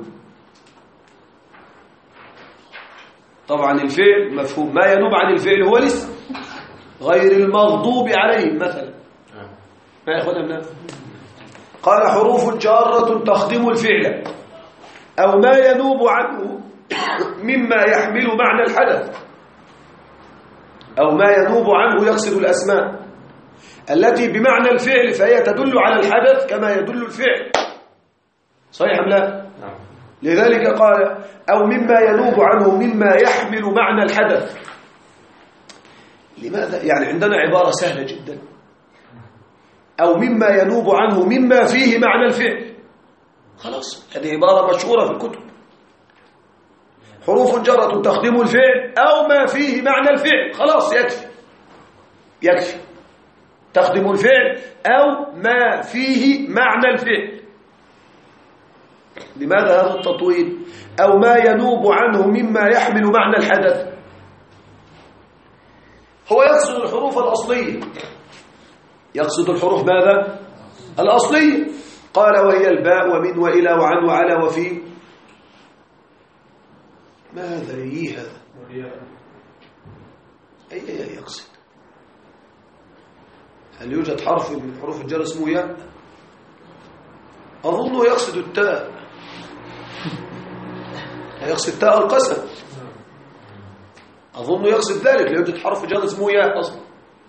طبعا الفعل مفهوم، ما ينوب عن الفعل هو الاسم غير المغضوب عليهم مثلا. ما ياخذنا قال حروف جارة تخدم الفعل أو ما ينوب عنه مما يحمل معنى الحدث، أو ما ينوب عنه يقصد الأسماء التي بمعنى الفعل فهي تدل على الحدث كما يدل الفعل. صحيح أم لا؟ لذلك قال أو مما ينوب عنه مما يحمل معنى الحدث. لماذا؟ يعني عندنا عبارة سهلة جدا، أو مما ينوب عنه مما فيه معنى الفعل، خلاص هذه عبارة مشهورة في الكتب. حروف جرة تخدم الفعل أو ما فيه معنى الفعل، خلاص يكفي تخدم الفعل أو ما فيه معنى الفعل. لماذا هذا التطويل؟ أو ما ينوب عنه مما يحمل معنى الحدث. هو يقصد الحروف الأصلية، يقصد الحروف ماذا؟ الأصلية. قال وهي الباء ومن وإلى وعن وعلى وفي. ماذا هذا؟ أي يقصد؟ هل يوجد حرف من حروف الجر اسمه ياء؟ أظنه يقصد التاء، يقصد تاء القسم، أظن يقصد ذلك. لا يوجد حرف جر اسمه ياء أصلا،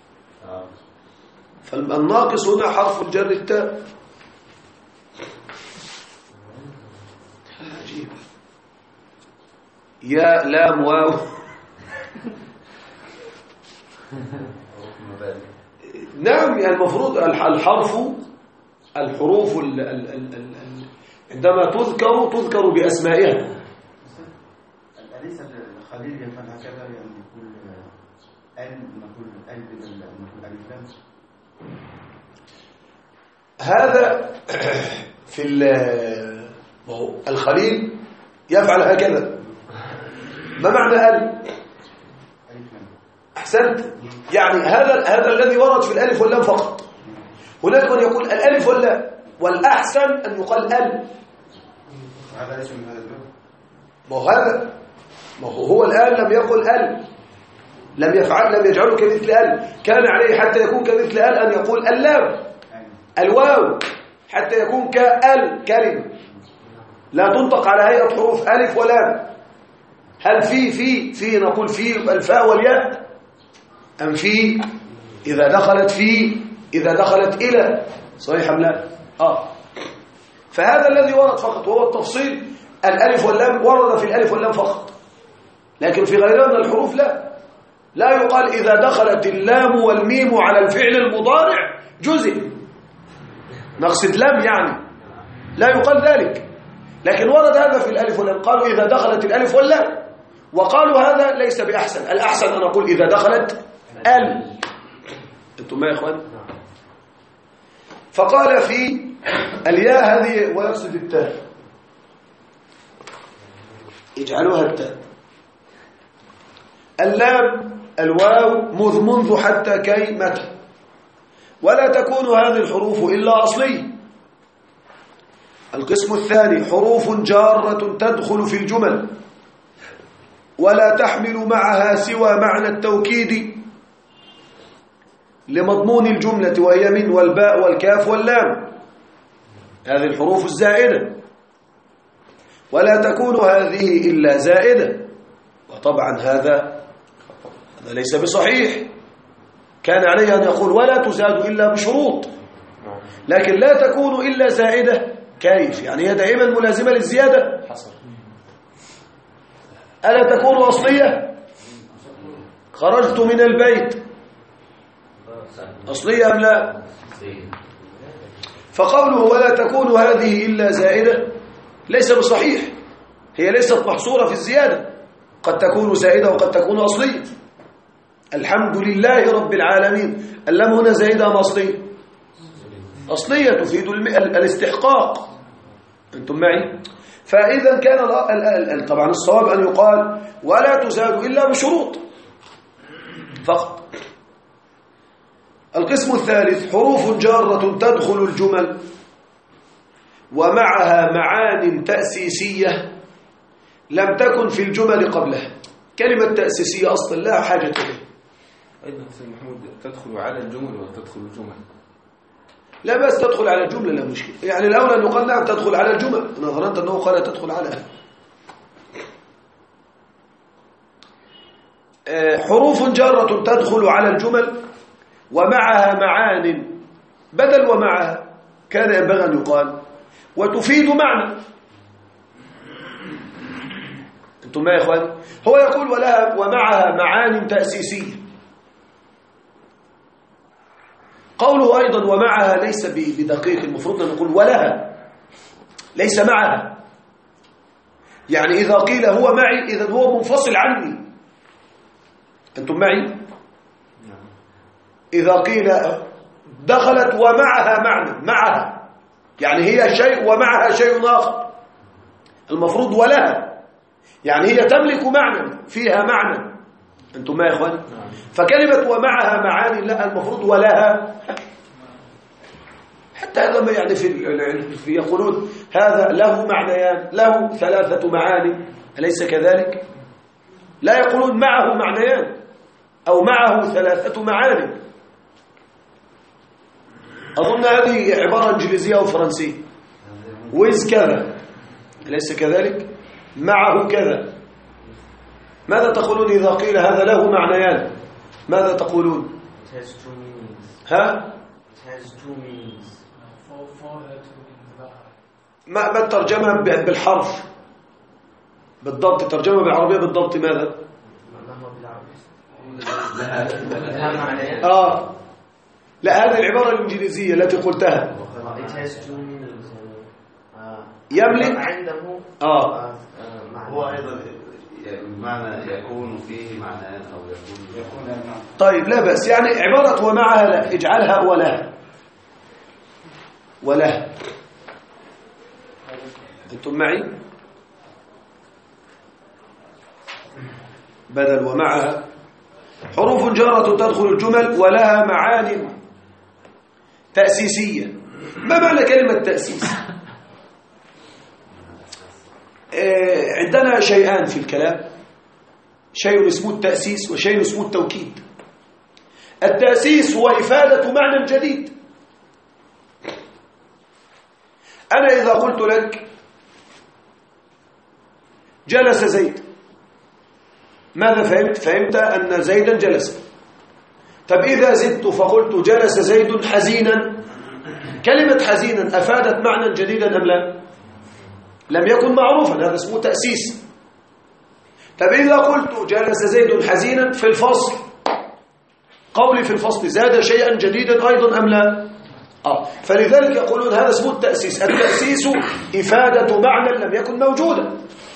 فالناقص هنا حرف الجر التاء. عجيب. ياء لام واو. نعم، يعني المفروض الحروف عندما تذكر بأسمائها. أليس الخليل يفعل هكذا، يعني يقول نقول بدل نقول ألف لام؟ هذا في الخليل يفعل هكذا. ما معنى ألف؟ أحسنت. يعني هذا الذي ورد في الألف واللام فقط. هناك من يقول الألف واللام، والأحسن أن يقال أل. هذا ليس من هذا الباب. ما هو الآن لم يقل أل، لم يجعله كمثل أل. كان عليه حتى يكون كمثل أل أن يقول اللام، الواو، حتى يكون كأل كلمة لا تنطق على هيئة حروف ألف ولام. هل في نقول في الفاء والياء، أم في إذا دخلت إلى؟ صحيح أم لا؟ فهذا الذي ورد فقط، وهو التفصيل. الألف واللام ورد في الألف واللام فقط، لكن في غيرها من الحروف لا يقال إذا دخلت اللام والميم على الفعل المضارع جزء، نقصد لام يعني، لا يقال ذلك. لكن ورد هذا في الألف واللام، قالوا إذا دخلت الألف واللام، وقالوا هذا ليس بأحسن. الأحسن أن نقول إذا دخلت ال. أنتم ما يا إخوان؟ فقال في الياء هذه ويقصد التاء، اجعلوها التاء. اللام الواو منذ حتى كي متى، ولا تكون هذه الحروف إلا أصلية. القسم الثاني حروف جارة تدخل في الجمل ولا تحمل معها سوى معنى التوكيد لمضمون الجملة، وهي من والباء والكاف واللام، هذه الحروف الزائدة. ولا تكون هذه إلا زائدة، وطبعا هذا ليس بصحيح. كان عليه أن يقول ولا تزاد إلا بشروط، لكن لا تكون إلا زائدة. كيف؟ يعني هي دائما ملازمة للزيادة. ألا تكون أصلية؟ خرجت من البيت أصلية أم لا؟ فقوله ولا تكون هذه إلا زائدة ليس بصحيح، هي ليست محصورة في الزيادة، قد تكون زائدة وقد تكون أصلية. الحمد لله رب العالمين، اللام هنا زائدة أم أصلية؟ أصلية تفيد الاستحقاق. أنتم معي؟ فإذا كان طبعا الصواب أن يقال ولا تزاد إلا بشروط فقط. القسم الثالث حروف جارة تدخل الجمل ومعها معان تأسيسية لم تكن في الجمل قبلها. كلمة تأسيسية أصلا لا حاجة إليه. أيضا سيد محمود تدخل على الجمل ولا تدخل الجمل؟ لا بس تدخل على الجملة لا مشكلة. يعني الأولى أن يقال نعم تدخل على الجمل، أنا ظننت أنه قال تدخل على حروف جارة تدخل على الجمل ومعها معان، بدل ومعها كان ينبغي أن يقال وتفيد معنى. أنتم ما يا إخوان؟ هو يقول ومعها معان تأسيسية. قوله أيضا ومعها ليس بدقيق، المفروض أن نقول ولها ليس معها. يعني إذا قيل هو معي إذا هو منفصل عني. أنتم معي؟ إذا قيل دخلت ومعها معنى، معها يعني هي شيء ومعها شيء آخر، المفروض ولها يعني هي تملك معنى، فيها معنى. أنتم ما يا إخوان؟ فكلمة ومعها معاني لا، المفروض ولها. حتى هذا يعني في يقولون هذا له معنيان، له 3 معاني، أليس كذلك؟ لا يقولون معه معنيان أو معه 3 معاني. أظن هذه عبارة إنجليزية أو فرنسية. ويز كذا، أليس كذلك؟ معه كذا. ماذا تقولون إذا قيل هذا له معنيان؟ ماذا تقولون؟ ها؟ ما الترجمة بالحرف بالضبط؟ الترجمة بالعربية بالضبط ماذا؟ لا، هذه العبارة الإنجليزية التي قلتها يملك عنده هو أيضا معنى يكون فيه معنيان أو يكون طيب لا بأس. يعني عبارة ومعها لا، اجعلها ولا. أنتم معي؟ بدل ومعها حروف جارة تدخل الجمل ولها معان تأسيسية. ما معنى كلمة تأسيس؟ عندنا شيئان في الكلام، شيء اسمه التأسيس وشيء اسمه التوكيد. التأسيس هو إفادة معنى جديد. أنا إذا قلت لك جلس زيد، ماذا فهمت؟ فهمت أن زيدا جلس. طب إذا زدت فقلت جلس زيد حزينا، كلمة حزينا أفادت معنى جديدا أم لا؟ لم يكن معروفا، هذا اسمه تأسيس. طب إذا قلت جلس زيد حزينا في الفصل، قولي في الفصل زاد شيئا جديدا أيضا أم لا؟ فلذلك يقولون هذا اسمه التأسيس. التأسيس إفادة معنى لم يكن موجودا.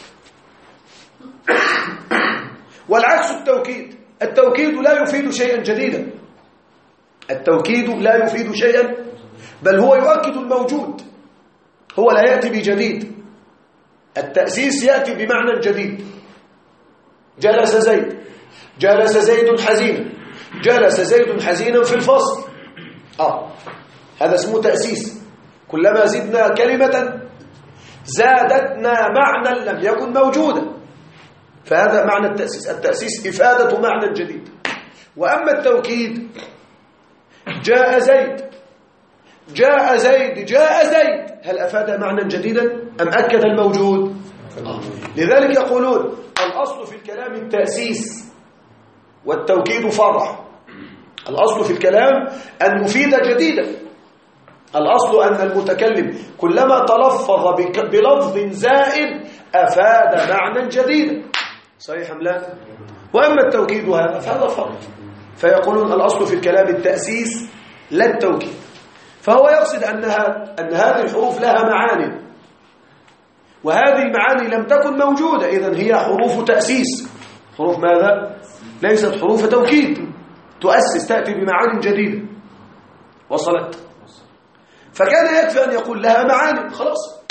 والعكس التوكيد. التوكيد لا يفيد شيئا جديدا، التوكيد لا يفيد شيئا بل هو يؤكد الموجود، هو لا يأتي بجديد. التأسيس يأتي بمعنى جديد. جلس زيد، جلس زيد حزينا، جلس زيد حزينا في الفصل. هذا اسمه تأسيس. كلما زدنا كلمة زادتنا معنى لم يكن موجودا، فهذا معنى التأسيس. التأسيس إفادة معنى جديد. وأما التوكيد جاء زيد، جاء زيد، جاء زيد، هل أفاد معنى جديدا أم أكد الموجود؟ لذلك يقولون الأصل في الكلام التأسيس والتوكيد فرع. الأصل في الكلام أن يفيد جديدا. الأصل أن المتكلم كلما تلفظ بلفظ زائد أفاد معنى جديدا. صحيح أم لا؟ وأما التوكيد هذا فهذا فرق. فيقولون الأصل في الكلام التأسيس لا التوكيد. فهو يقصد أن هذه الحروف لها معاني، وهذه المعاني لم تكن موجودة، إذن هي حروف تأسيس. حروف ماذا؟ ليست حروف توكيد تؤسس، تأتي بمعاني جديدة. وصلت؟ فكان يكفي أن يقول لها معاني خلاص،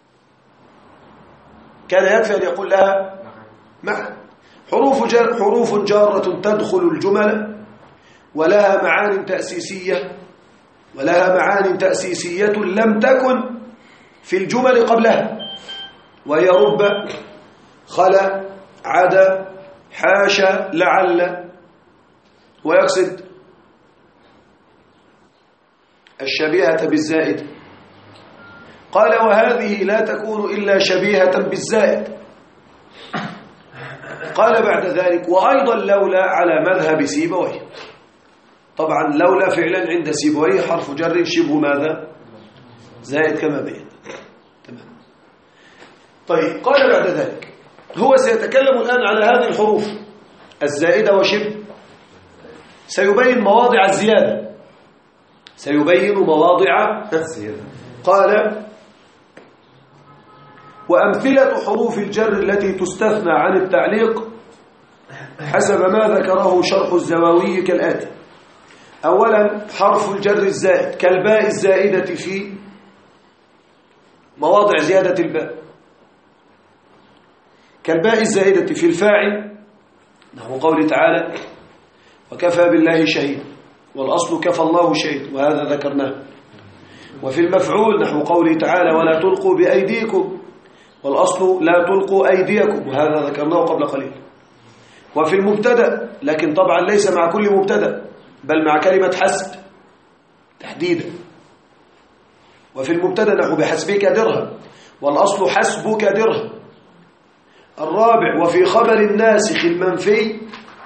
كان يكفي أن يقول لها معاني. حروف جارة تدخل الجمل ولها معاني تأسيسية لم تكن في الجمل قبلها، وهي رب، خلا، عدا، حاشا، لعل. ويقصد الشبيهة بالزائد. قال وهذه لا تكون إلا شبيهة بالزائد. قال بعد ذلك وأيضا لولا على مذهب سيبويه. طبعا لولا فعلا عند سيبويه حرف جر شبه ماذا؟ زائد كما بين. تمام. طيب قال بعد ذلك هو سيتكلم الآن على هذه الحروف الزائدة وشبه، سيبين مواضع الزيادة، سيبين مواضع الزيادة. قال وأمثلة حروف الجر التي تستثنى عن التعليق حسب ما ذكره شرح الزواوي كالآتي: أولا حرف الجر الزائد كالباء الزائدة في مواضع زيادة الباء، كالباء الزائدة في الفاعل نحو قوله تعالى وكفى بالله شهيدا، والأصل كفى الله شهيد، وهذا ذكرناه. وفي المفعول نحو قوله تعالى ولا تلقوا بأيديكم، والأصل لا تلقوا أيديكم، وهذا ذكرناه قبل قليل. وفي المبتدأ، لكن طبعا ليس مع كل مبتدأ بل مع كلمة حسب تحديدا. وفي المبتدأ نحو بحسبك درهم، والأصل حسبك درهم. الرابع وفي خبر الناسخ المنفي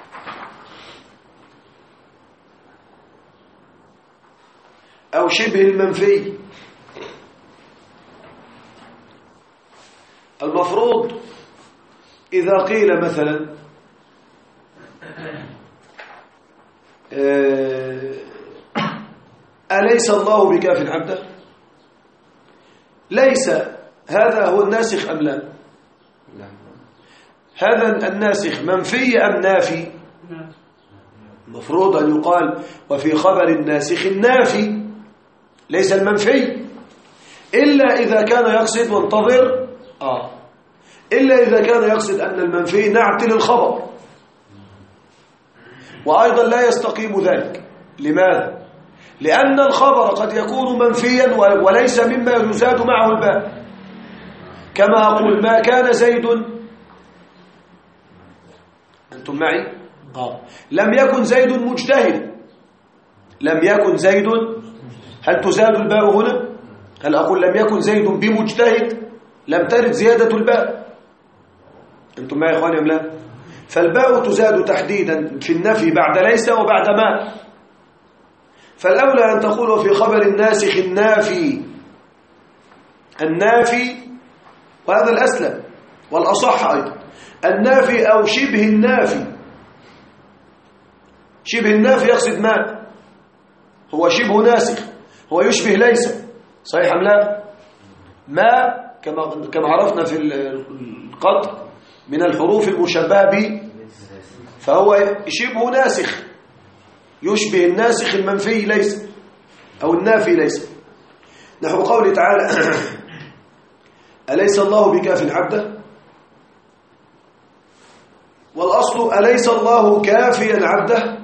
أو شبه المنفي، المفروض إذا قيل مثلا أليس الله بكاف عبده، ليس هذا هو الناسخ أم لا؟ هذا الناسخ منفي أم نافي؟ المفروض أن يقال وفي خبر الناسخ النافي ليس المنفي، إلا إذا كان يقصد وانتظر إلا إذا كان يقصد أن المنفي نعت للخبر، وأيضا لا يستقيم ذلك. لماذا؟ لأن الخبر قد يكون منفيا وليس مما يزاد معه الباء، كما أقول ما كان زيد، أنتم معي؟ لم يكن زيد مجتهد، لم يكن زيد، هل تزاد الباء هنا؟ هل أقول لم يكن زيد بمجتهد؟ لم ترد زيادة الباء. أنتم معي يا إخواني أم لا؟ فالباء تزاد تحديدا في النفي بعد ليس وبعد ما، فالأولى أن تقول في خبر الناسخ النافي، النافي، وهذا الأسلم والأصح أيضا، النافي أو شبه النافي. شبه النافي يقصد ما هو شبه ناسخ، هو يشبه ليس. صحيح أم لا؟ ما كما عرفنا في القطع من الحروف المشبهة به، فهو شبه ناسخ يشبه الناسخ المنفي ليس أو النافي ليس، نحو قوله تعالى أليس الله بكاف عبده، والأصل أليس الله كافيا عبده.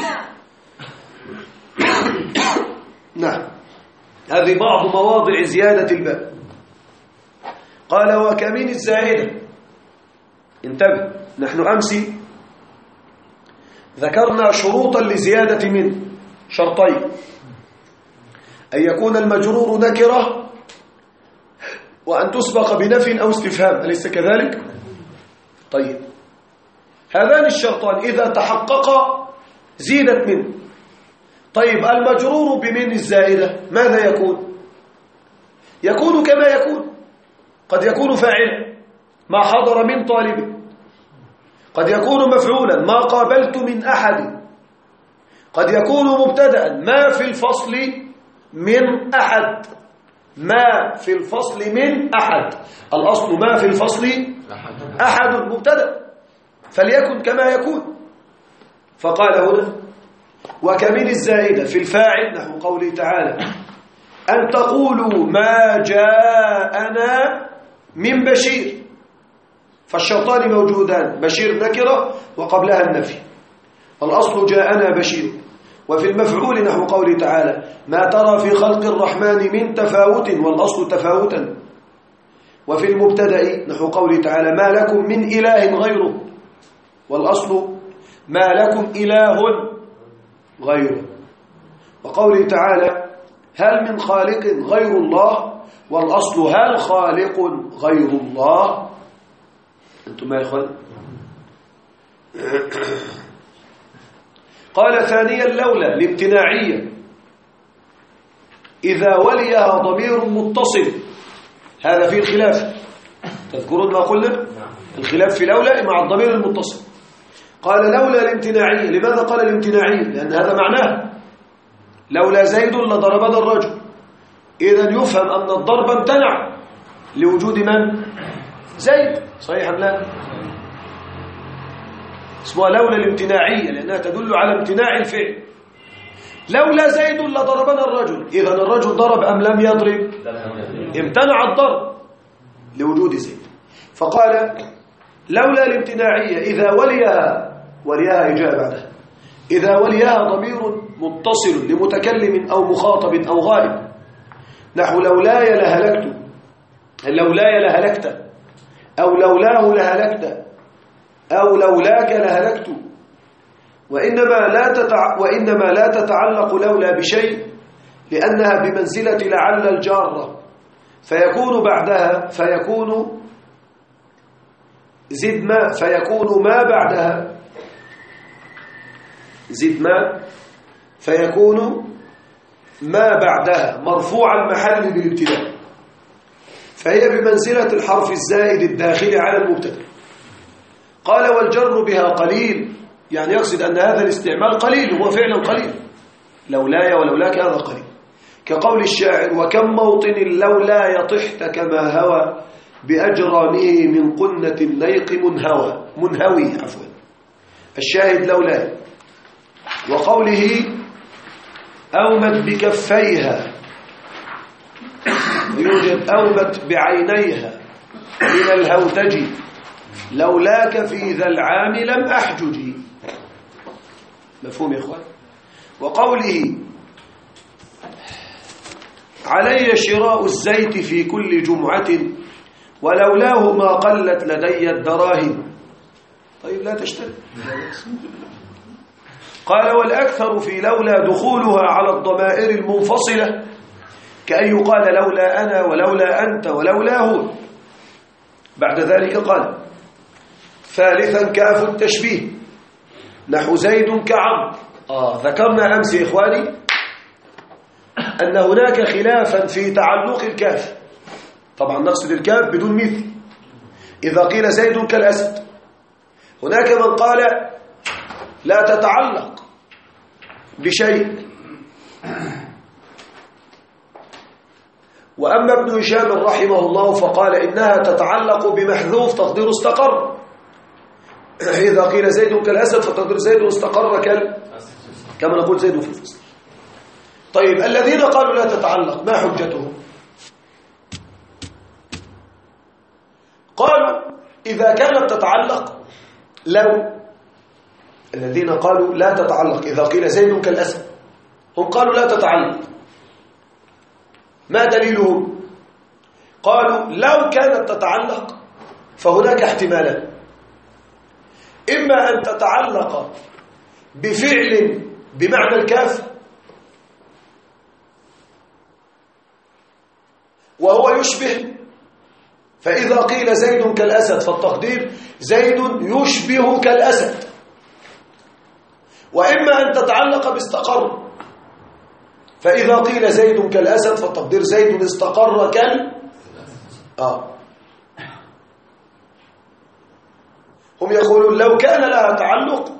نعم، هذه بعض مواضع زيادة الباء. قال وكمن الزائدة، انتبه، نحن أمس ذكرنا شروطا لزيادة من شرطين: أن يكون المجرور نكرة، وأن تسبق بنفي أو استفهام، أليس كذلك؟ طيب، هذان الشرطان إذا تحققا زيدت منه. طيب المجرور بمن الزائدة ماذا يكون؟ يكون كما يكون، قد يكون فاعلا ما حضر من طالب، قد يكون مفعولا ما قابلت من أحد، قد يكون مبتدأ ما في الفصل من أحد، ما في الفصل من أحد، الأصل ما في الفصل أحد مبتدأ، فليكن كما يكون. فقال هنا وكمن الزائدة في الفاعل نحو قوله تعالى أن تقولوا ما جاءنا من بشير، فالشرطان موجودان، بشير نكرة وقبلها النفي، الأصل جاءنا بشير. وفي المفعول نحو قوله تعالى ما ترى في خلق الرحمن من تفاوت، والأصل تفاوتا. وفي المبتدأ نحو قوله تعالى ما لكم من إله غيره، والأصل ما لكم إله غيره. وقوله تعالى هل من خالق غير الله، والأصل هل خالق غير الله. أنتم يا إخوان. قال ثانيا لولا الامتناعية إذا وليها ضمير متصل، هذا فيه الخلاف، تذكرون ما قلنا الخلاف في لولا مع الضمير المتصل. قال لولا الامتناعية، لماذا قال الامتناعية؟ لأن هذا معناه لولا زيد لضربنا الرجل، إذن يفهم أن الضرب امتنع لوجود من؟ زيد، صحيح أم لا؟ اسمها لولا الامتناعية لأنها تدل على امتناع الفعل. لولا زيد لضربنا الرجل، إذن الرجل ضرب أم لم يضرب؟ امتنع الضرب لوجود زيد. فقال لولا الامتناعية إذا وليها إجابة بعدها، إذا وليها ضمير متصل لمتكلم أو مخاطب أو غائب، نحو لولاي لهلكت، لولاي لهلكت، أو لولاه لهلكت، أو لولاك لهلكت. وإنما لا تتعلق لولا بشيء لأنها بمنزلة لعل الجارة، فيكون بعدها فيكون زد ما، فيكون ما بعدها زد ما، فيكون ما بعدها مرفوع المحل بالابتداء، فهي بمنزلة الحرف الزائد الداخل على المبتدا. قال والجر بها قليل، يعني يقصد أن هذا الاستعمال قليل، هو فعلا قليل، لولاي ولولاك هذا قليل، كقول الشاعر وكم موطن لولاي طحت كما هوى بأجرامه من قنة النيق منهوي عفوا، الشاهد لولاي. وقوله أومت بكفيها، يوجد أومت بعينيها من الهوتج، لولاك في ذا العام لم أحجج. مفهوم يا إخوان؟ وقوله علي شراء الزيت في كل جمعة ولولاه ما قلت لدي الدراهم. طيب لا تشتري. قال والأكثر في لولا دخولها على الضمائر المنفصلة، كأن يقال لولا أنا ولولا أنت ولولا هو. بعد ذلك قال ثالثا كاف التشبيه نحو زيد كعمر. ذكرنا أمس يا إخواني أن هناك خلافا في تعلق الكاف، طبعا نقصد الكاف بدون مثل. إذا قيل زيد كالأسد، هناك من قال لا تتعلق بشيء، وأما ابن هشام رحمه الله فقال إنها تتعلق بمحذوف تقدير استقر. إذا قيل زيد كالأسد فتقدير زيد استقر كما نقول زيد في الفصل. طيب الذين قالوا لا تتعلق ما حجتهم؟ قالوا إذا كانت تتعلق لو، الذين قالوا لا تتعلق إذا قيل زيد كالأسد، هم قالوا لا تتعلق، ما دليلهم؟ قالوا لو كانت تتعلق فهناك احتمالان، إما أن تتعلق بفعل بمعنى الكاف وهو يشبه، فإذا قيل زيد كالأسد فالتقدير زيد يشبه كالأسد، وإما أن تتعلق باستقر فإذا قيل زيد كالأسد فالتقدير زيد استقر هم يقولون لو كان لها تعلق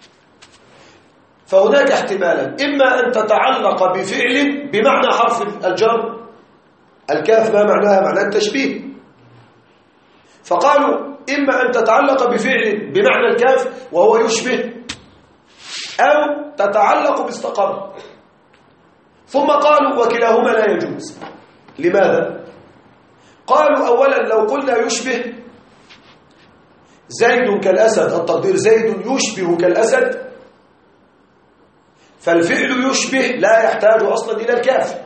فهناك احتمالا، إما أن تتعلق بفعل بمعنى حرف الجر، الكاف ما معناها؟ معنى التشبيه، فقالوا إما أن تتعلق بفعل بمعنى الكاف وهو يشبه، أو تتعلق باستقر. ثم قالوا وكلاهما لا يجوز. لماذا؟ قالوا أولا لو قلنا يشبه زيد كالأسد، التقدير زيد يشبه كالأسد، فالفعل يشبه لا يحتاج أصلا إلى الكاف.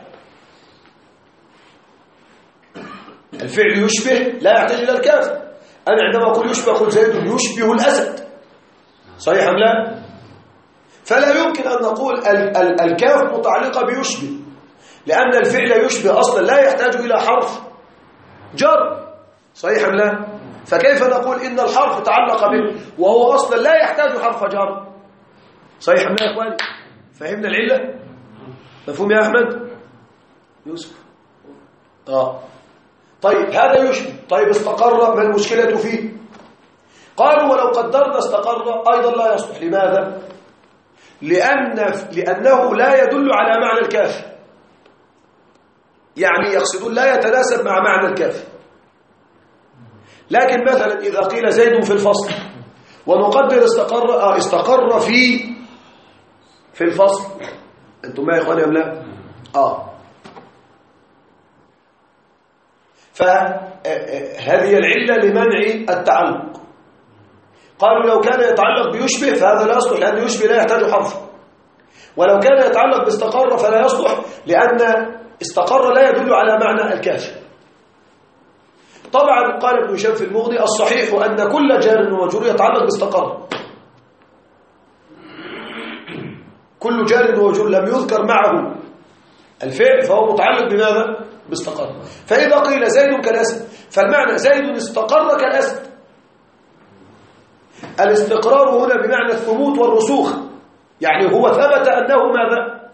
الفعل يشبه لا يحتاج إلى الكاف. أنا عندما أقول يشبه أقول زيد يشبه الأسد، صحيح أم لا؟ فلا يمكن أن نقول الكاف متعلقة بيشبه، لأن الفعل يشبه أصلا لا يحتاج إلى حرف جر، صحيح أم لا؟ فكيف نقول إن الحرف تعلق به وهو أصلا لا يحتاج حرف جر؟ صحيح أم لا يا إخواني؟ فهمنا العلة؟ مفهوم يا أحمد؟ يوسف؟ طيب هذا يشبه، طيب استقر ما المشكلة فيه؟ قالوا ولو قدرنا استقر أيضا لا يصلح. لماذا؟ لأنه لا يدل على معنى الكاف، يعني يقصدون لا يتناسب مع معنى الكاف. لكن مثلا إذا قيل زيد في الفصل ونقدر استقر، استقر في الفصل، أنتم ما يا إخواني أم لا؟ فهذه العلة لمنع التعلق. قالوا لو كان يتعلق بيشبه فهذا لا يصلح، لأن يشبه لا يحتاج حرف، ولو كان يتعلق باستقر فلا يصلح، لأن استقر لا يدل على معنى الكاف. طبعا قال ابن هشام في المغني الصحيح أن كل جار ومجرور يتعلق باستقر، كل جار ومجرور لم يذكر معه الفعل فهو متعلق بماذا؟ باستقر. فإذا قيل زيد كالأسد فالمعنى زيد استقر كالأسد. الاستقرار هنا بمعنى الثبوت والرسوخ، يعني هو ثبت أنه ماذا؟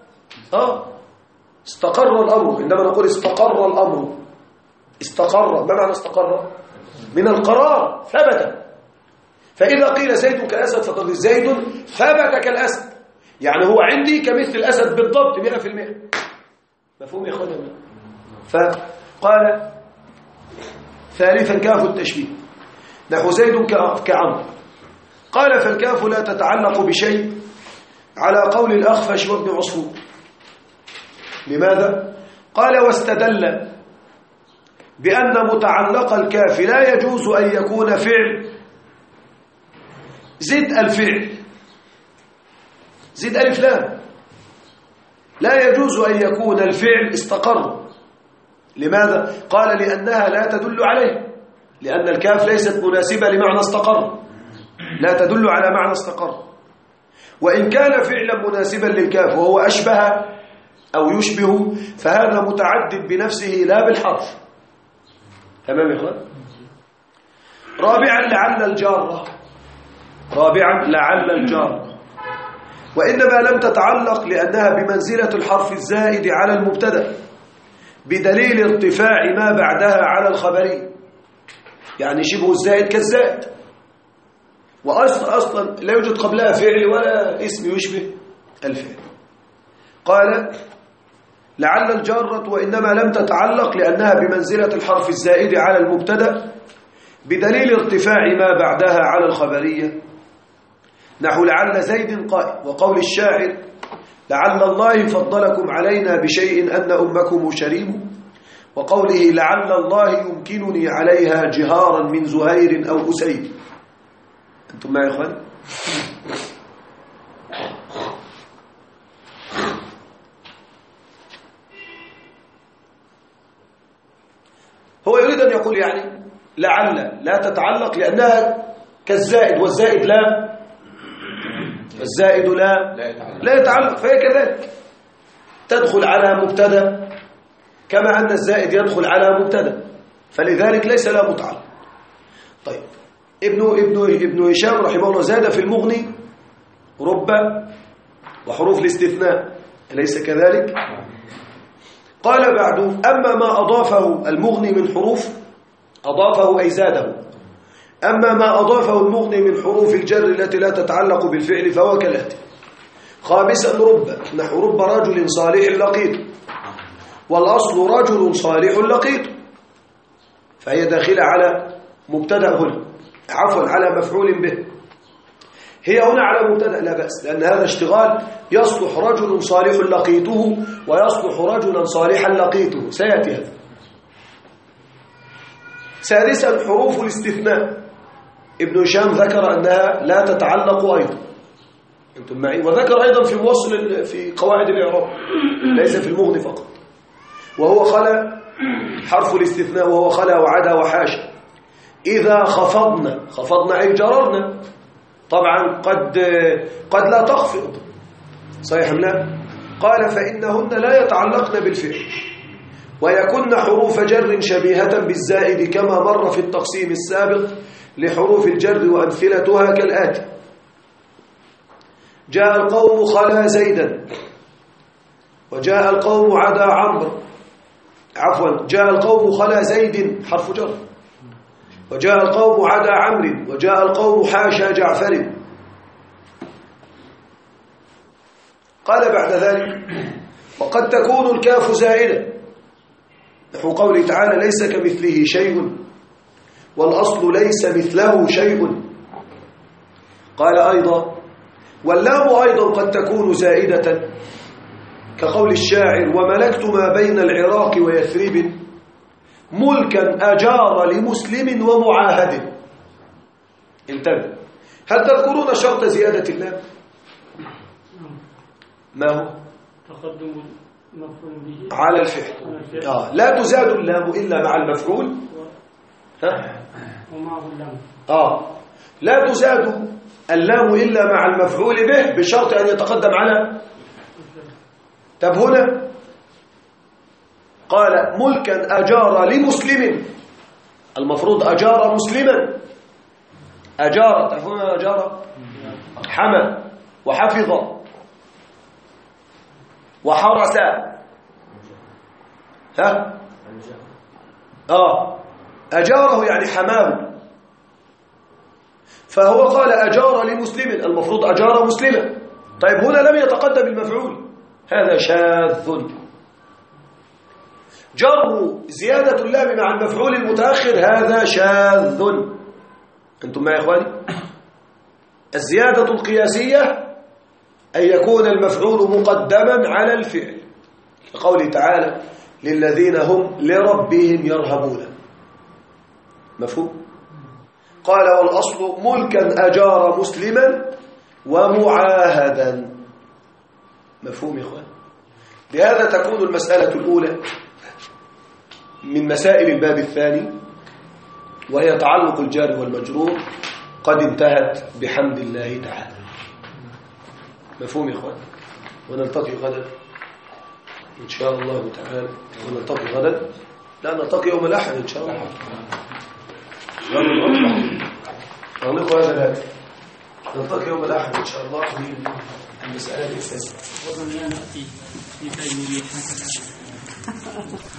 استقر الأمر. عندما نقول استقر الأمر، استقر ما معنى استقر؟ من القرار، ثبت. فإذا قيل زيد كالأسد فتقول زيد ثبت كالأسد، يعني هو عندي كمثل الأسد بالضبط 100%. مفهوم يا أخواني؟ فقال ثالثا كاف التشبيه نحو زيد كعمر. قال فالكاف لا تتعلق بشيء على قول الأخفش وابن عصفور. لماذا؟ قال واستدل بأن متعلق الكاف لا يجوز أن يكون فعل زد الفعل، زد ألف لام، لا يجوز أن يكون الفعل استقر. لماذا؟ قال لأنها لا تدل عليه، لأن الكاف ليست مناسبة لمعنى استقر، لا تدل على معنى استقر. وإن كان فعلا مناسبا للكاف وهو أشبه أو يشبه فهذا متعدد بنفسه لا بالحرف. تمام يا إخوان؟ رابعا لعل الجارة، رابعا لعل الجارة، وإنما لم تتعلق لأنها بمنزلة الحرف الزائد على المبتدأ بدليل ارتفاع ما بعدها على الخبري، يعني شبه الزائد كالزائد، وأصلا لا يوجد قبلها فعل ولا اسم يشبه الفعل. قال لعل الجارة وإنما لم تتعلق لأنها بمنزلة الحرف الزائد على المبتدأ بدليل ارتفاع ما بعدها على الخبرية، نحو لعل زيد قائم، وقول الشاعر لعل الله فضلكم علينا بشيء أن أمكم شريم، وقوله لعل الله يمكنني عليها جهارا من زهير أو أسيد. أنتم معي يا إخوان؟ هو يريد أن يقول يعني لعل لا تتعلق لأنها كالزائد، والزائد لا، الزائد لا يتعلق، فهي كذلك تدخل على مبتدا كما أن الزائد يدخل على مبتدا، فلذلك ليس لا متعلق. طيب ابن هشام رحمه الله زاد في المغني رب وحروف الاستثناء أليس كذلك؟ قال بعد: أما ما أضافه المغني من حروف، أضافه أي زاده، أما ما أضافه المغني من حروف الجر التي لا تتعلق بالفعل فهو كالآتي: خامسا رب، نحو رب رجل صالح لقيط، والأصل رجل صالح لقيط، فهي داخلة على مبتدأ هنا، عفوا على مفعول به. هي هنا على مبتدأ لا بأس، لأن هذا اشتغال يصلح رجل صالح لقيته ويصلح رجلا صالحا لقيته، سيأتي هذا. سادسا حروف الاستثناء، ابن هشام ذكر أنها لا تتعلق أيضا، أنتم معي، وذكر أيضا في موصل في قواعد الإعراب، ليس في المغني فقط، وهو خلا حرف الاستثناء، وهو خلا وعدا وحاشا. إذا خفضنا، خفضنا أي جررنا، طبعا قد لا تخفض، صحيح أم لا؟ قال: فإنهن لا يتعلقن بالفعل، ويكن حروف جر شبيهة بالزائد كما مر في التقسيم السابق لحروف الجر، وأمثلتها كالآتي: جاء القوم خلا زيدا، وجاء القوم عدا عمرو، عفوا جاء القوم خلا زيد حرف جر، وجاء القوم عدا عمرو، وجاء القوم حاشا جعفر. قال بعد ذلك: وقد تكون الكاف زائدة، نحو قوله تعالى: ليس كمثله شيء، والأصل ليس مثله شيء. قال أيضا: واللام أيضا قد تكون زائدة، كقول الشاعر: وملكت ما بين العراق ويثرب ملكا أجار لمسلم ومعاهد. انتبه، هل تذكرون شرط زيادة اللام؟ ما هو؟ تقدم المفعول به على الفعل. لا تزاد اللام إلا مع المفعول، ومعه اللام. لا تزاد اللام إلا مع المفعول به بشرط أن يتقدم على. طب هنا قال: ملكا أجار لمسلم، المفروض أجار مسلما، أجار، تعرفون أجار؟ حمى وحفظ وحرس، أجاره يعني حماه، فهو قال أجار لمسلم، المفروض أجار مسلما. طيب هنا لم يتقدم المفعول، هذا شاذ. جر زيادة اللام مع المفعول المتأخر هذا شاذ. أنتم معي يا إخواني؟ الزيادة القياسية أن يكون المفعول مقدما على الفعل، كقوله تعالى: للذين هم لربهم يرهبون. مفهوم؟ قال: والأصل ملكا أجار مسلما ومعاهدا. مفهوم يا إخوان؟ لهذا تكون المسألة الأولى من مسائل الباب الثاني، وهي تعلق الجار والمجرور، قد انتهت بحمد الله تعالى. مفهوم يا إخوان؟ ونلتقي غدا إن شاء الله تعالى. ونلتقي غدا، لا نلتقي يوم الأحد إن شاء الله. أغلقوا هذا الهاتف، نلتقي يوم الأحد إن شاء الله في المسألة الثانية.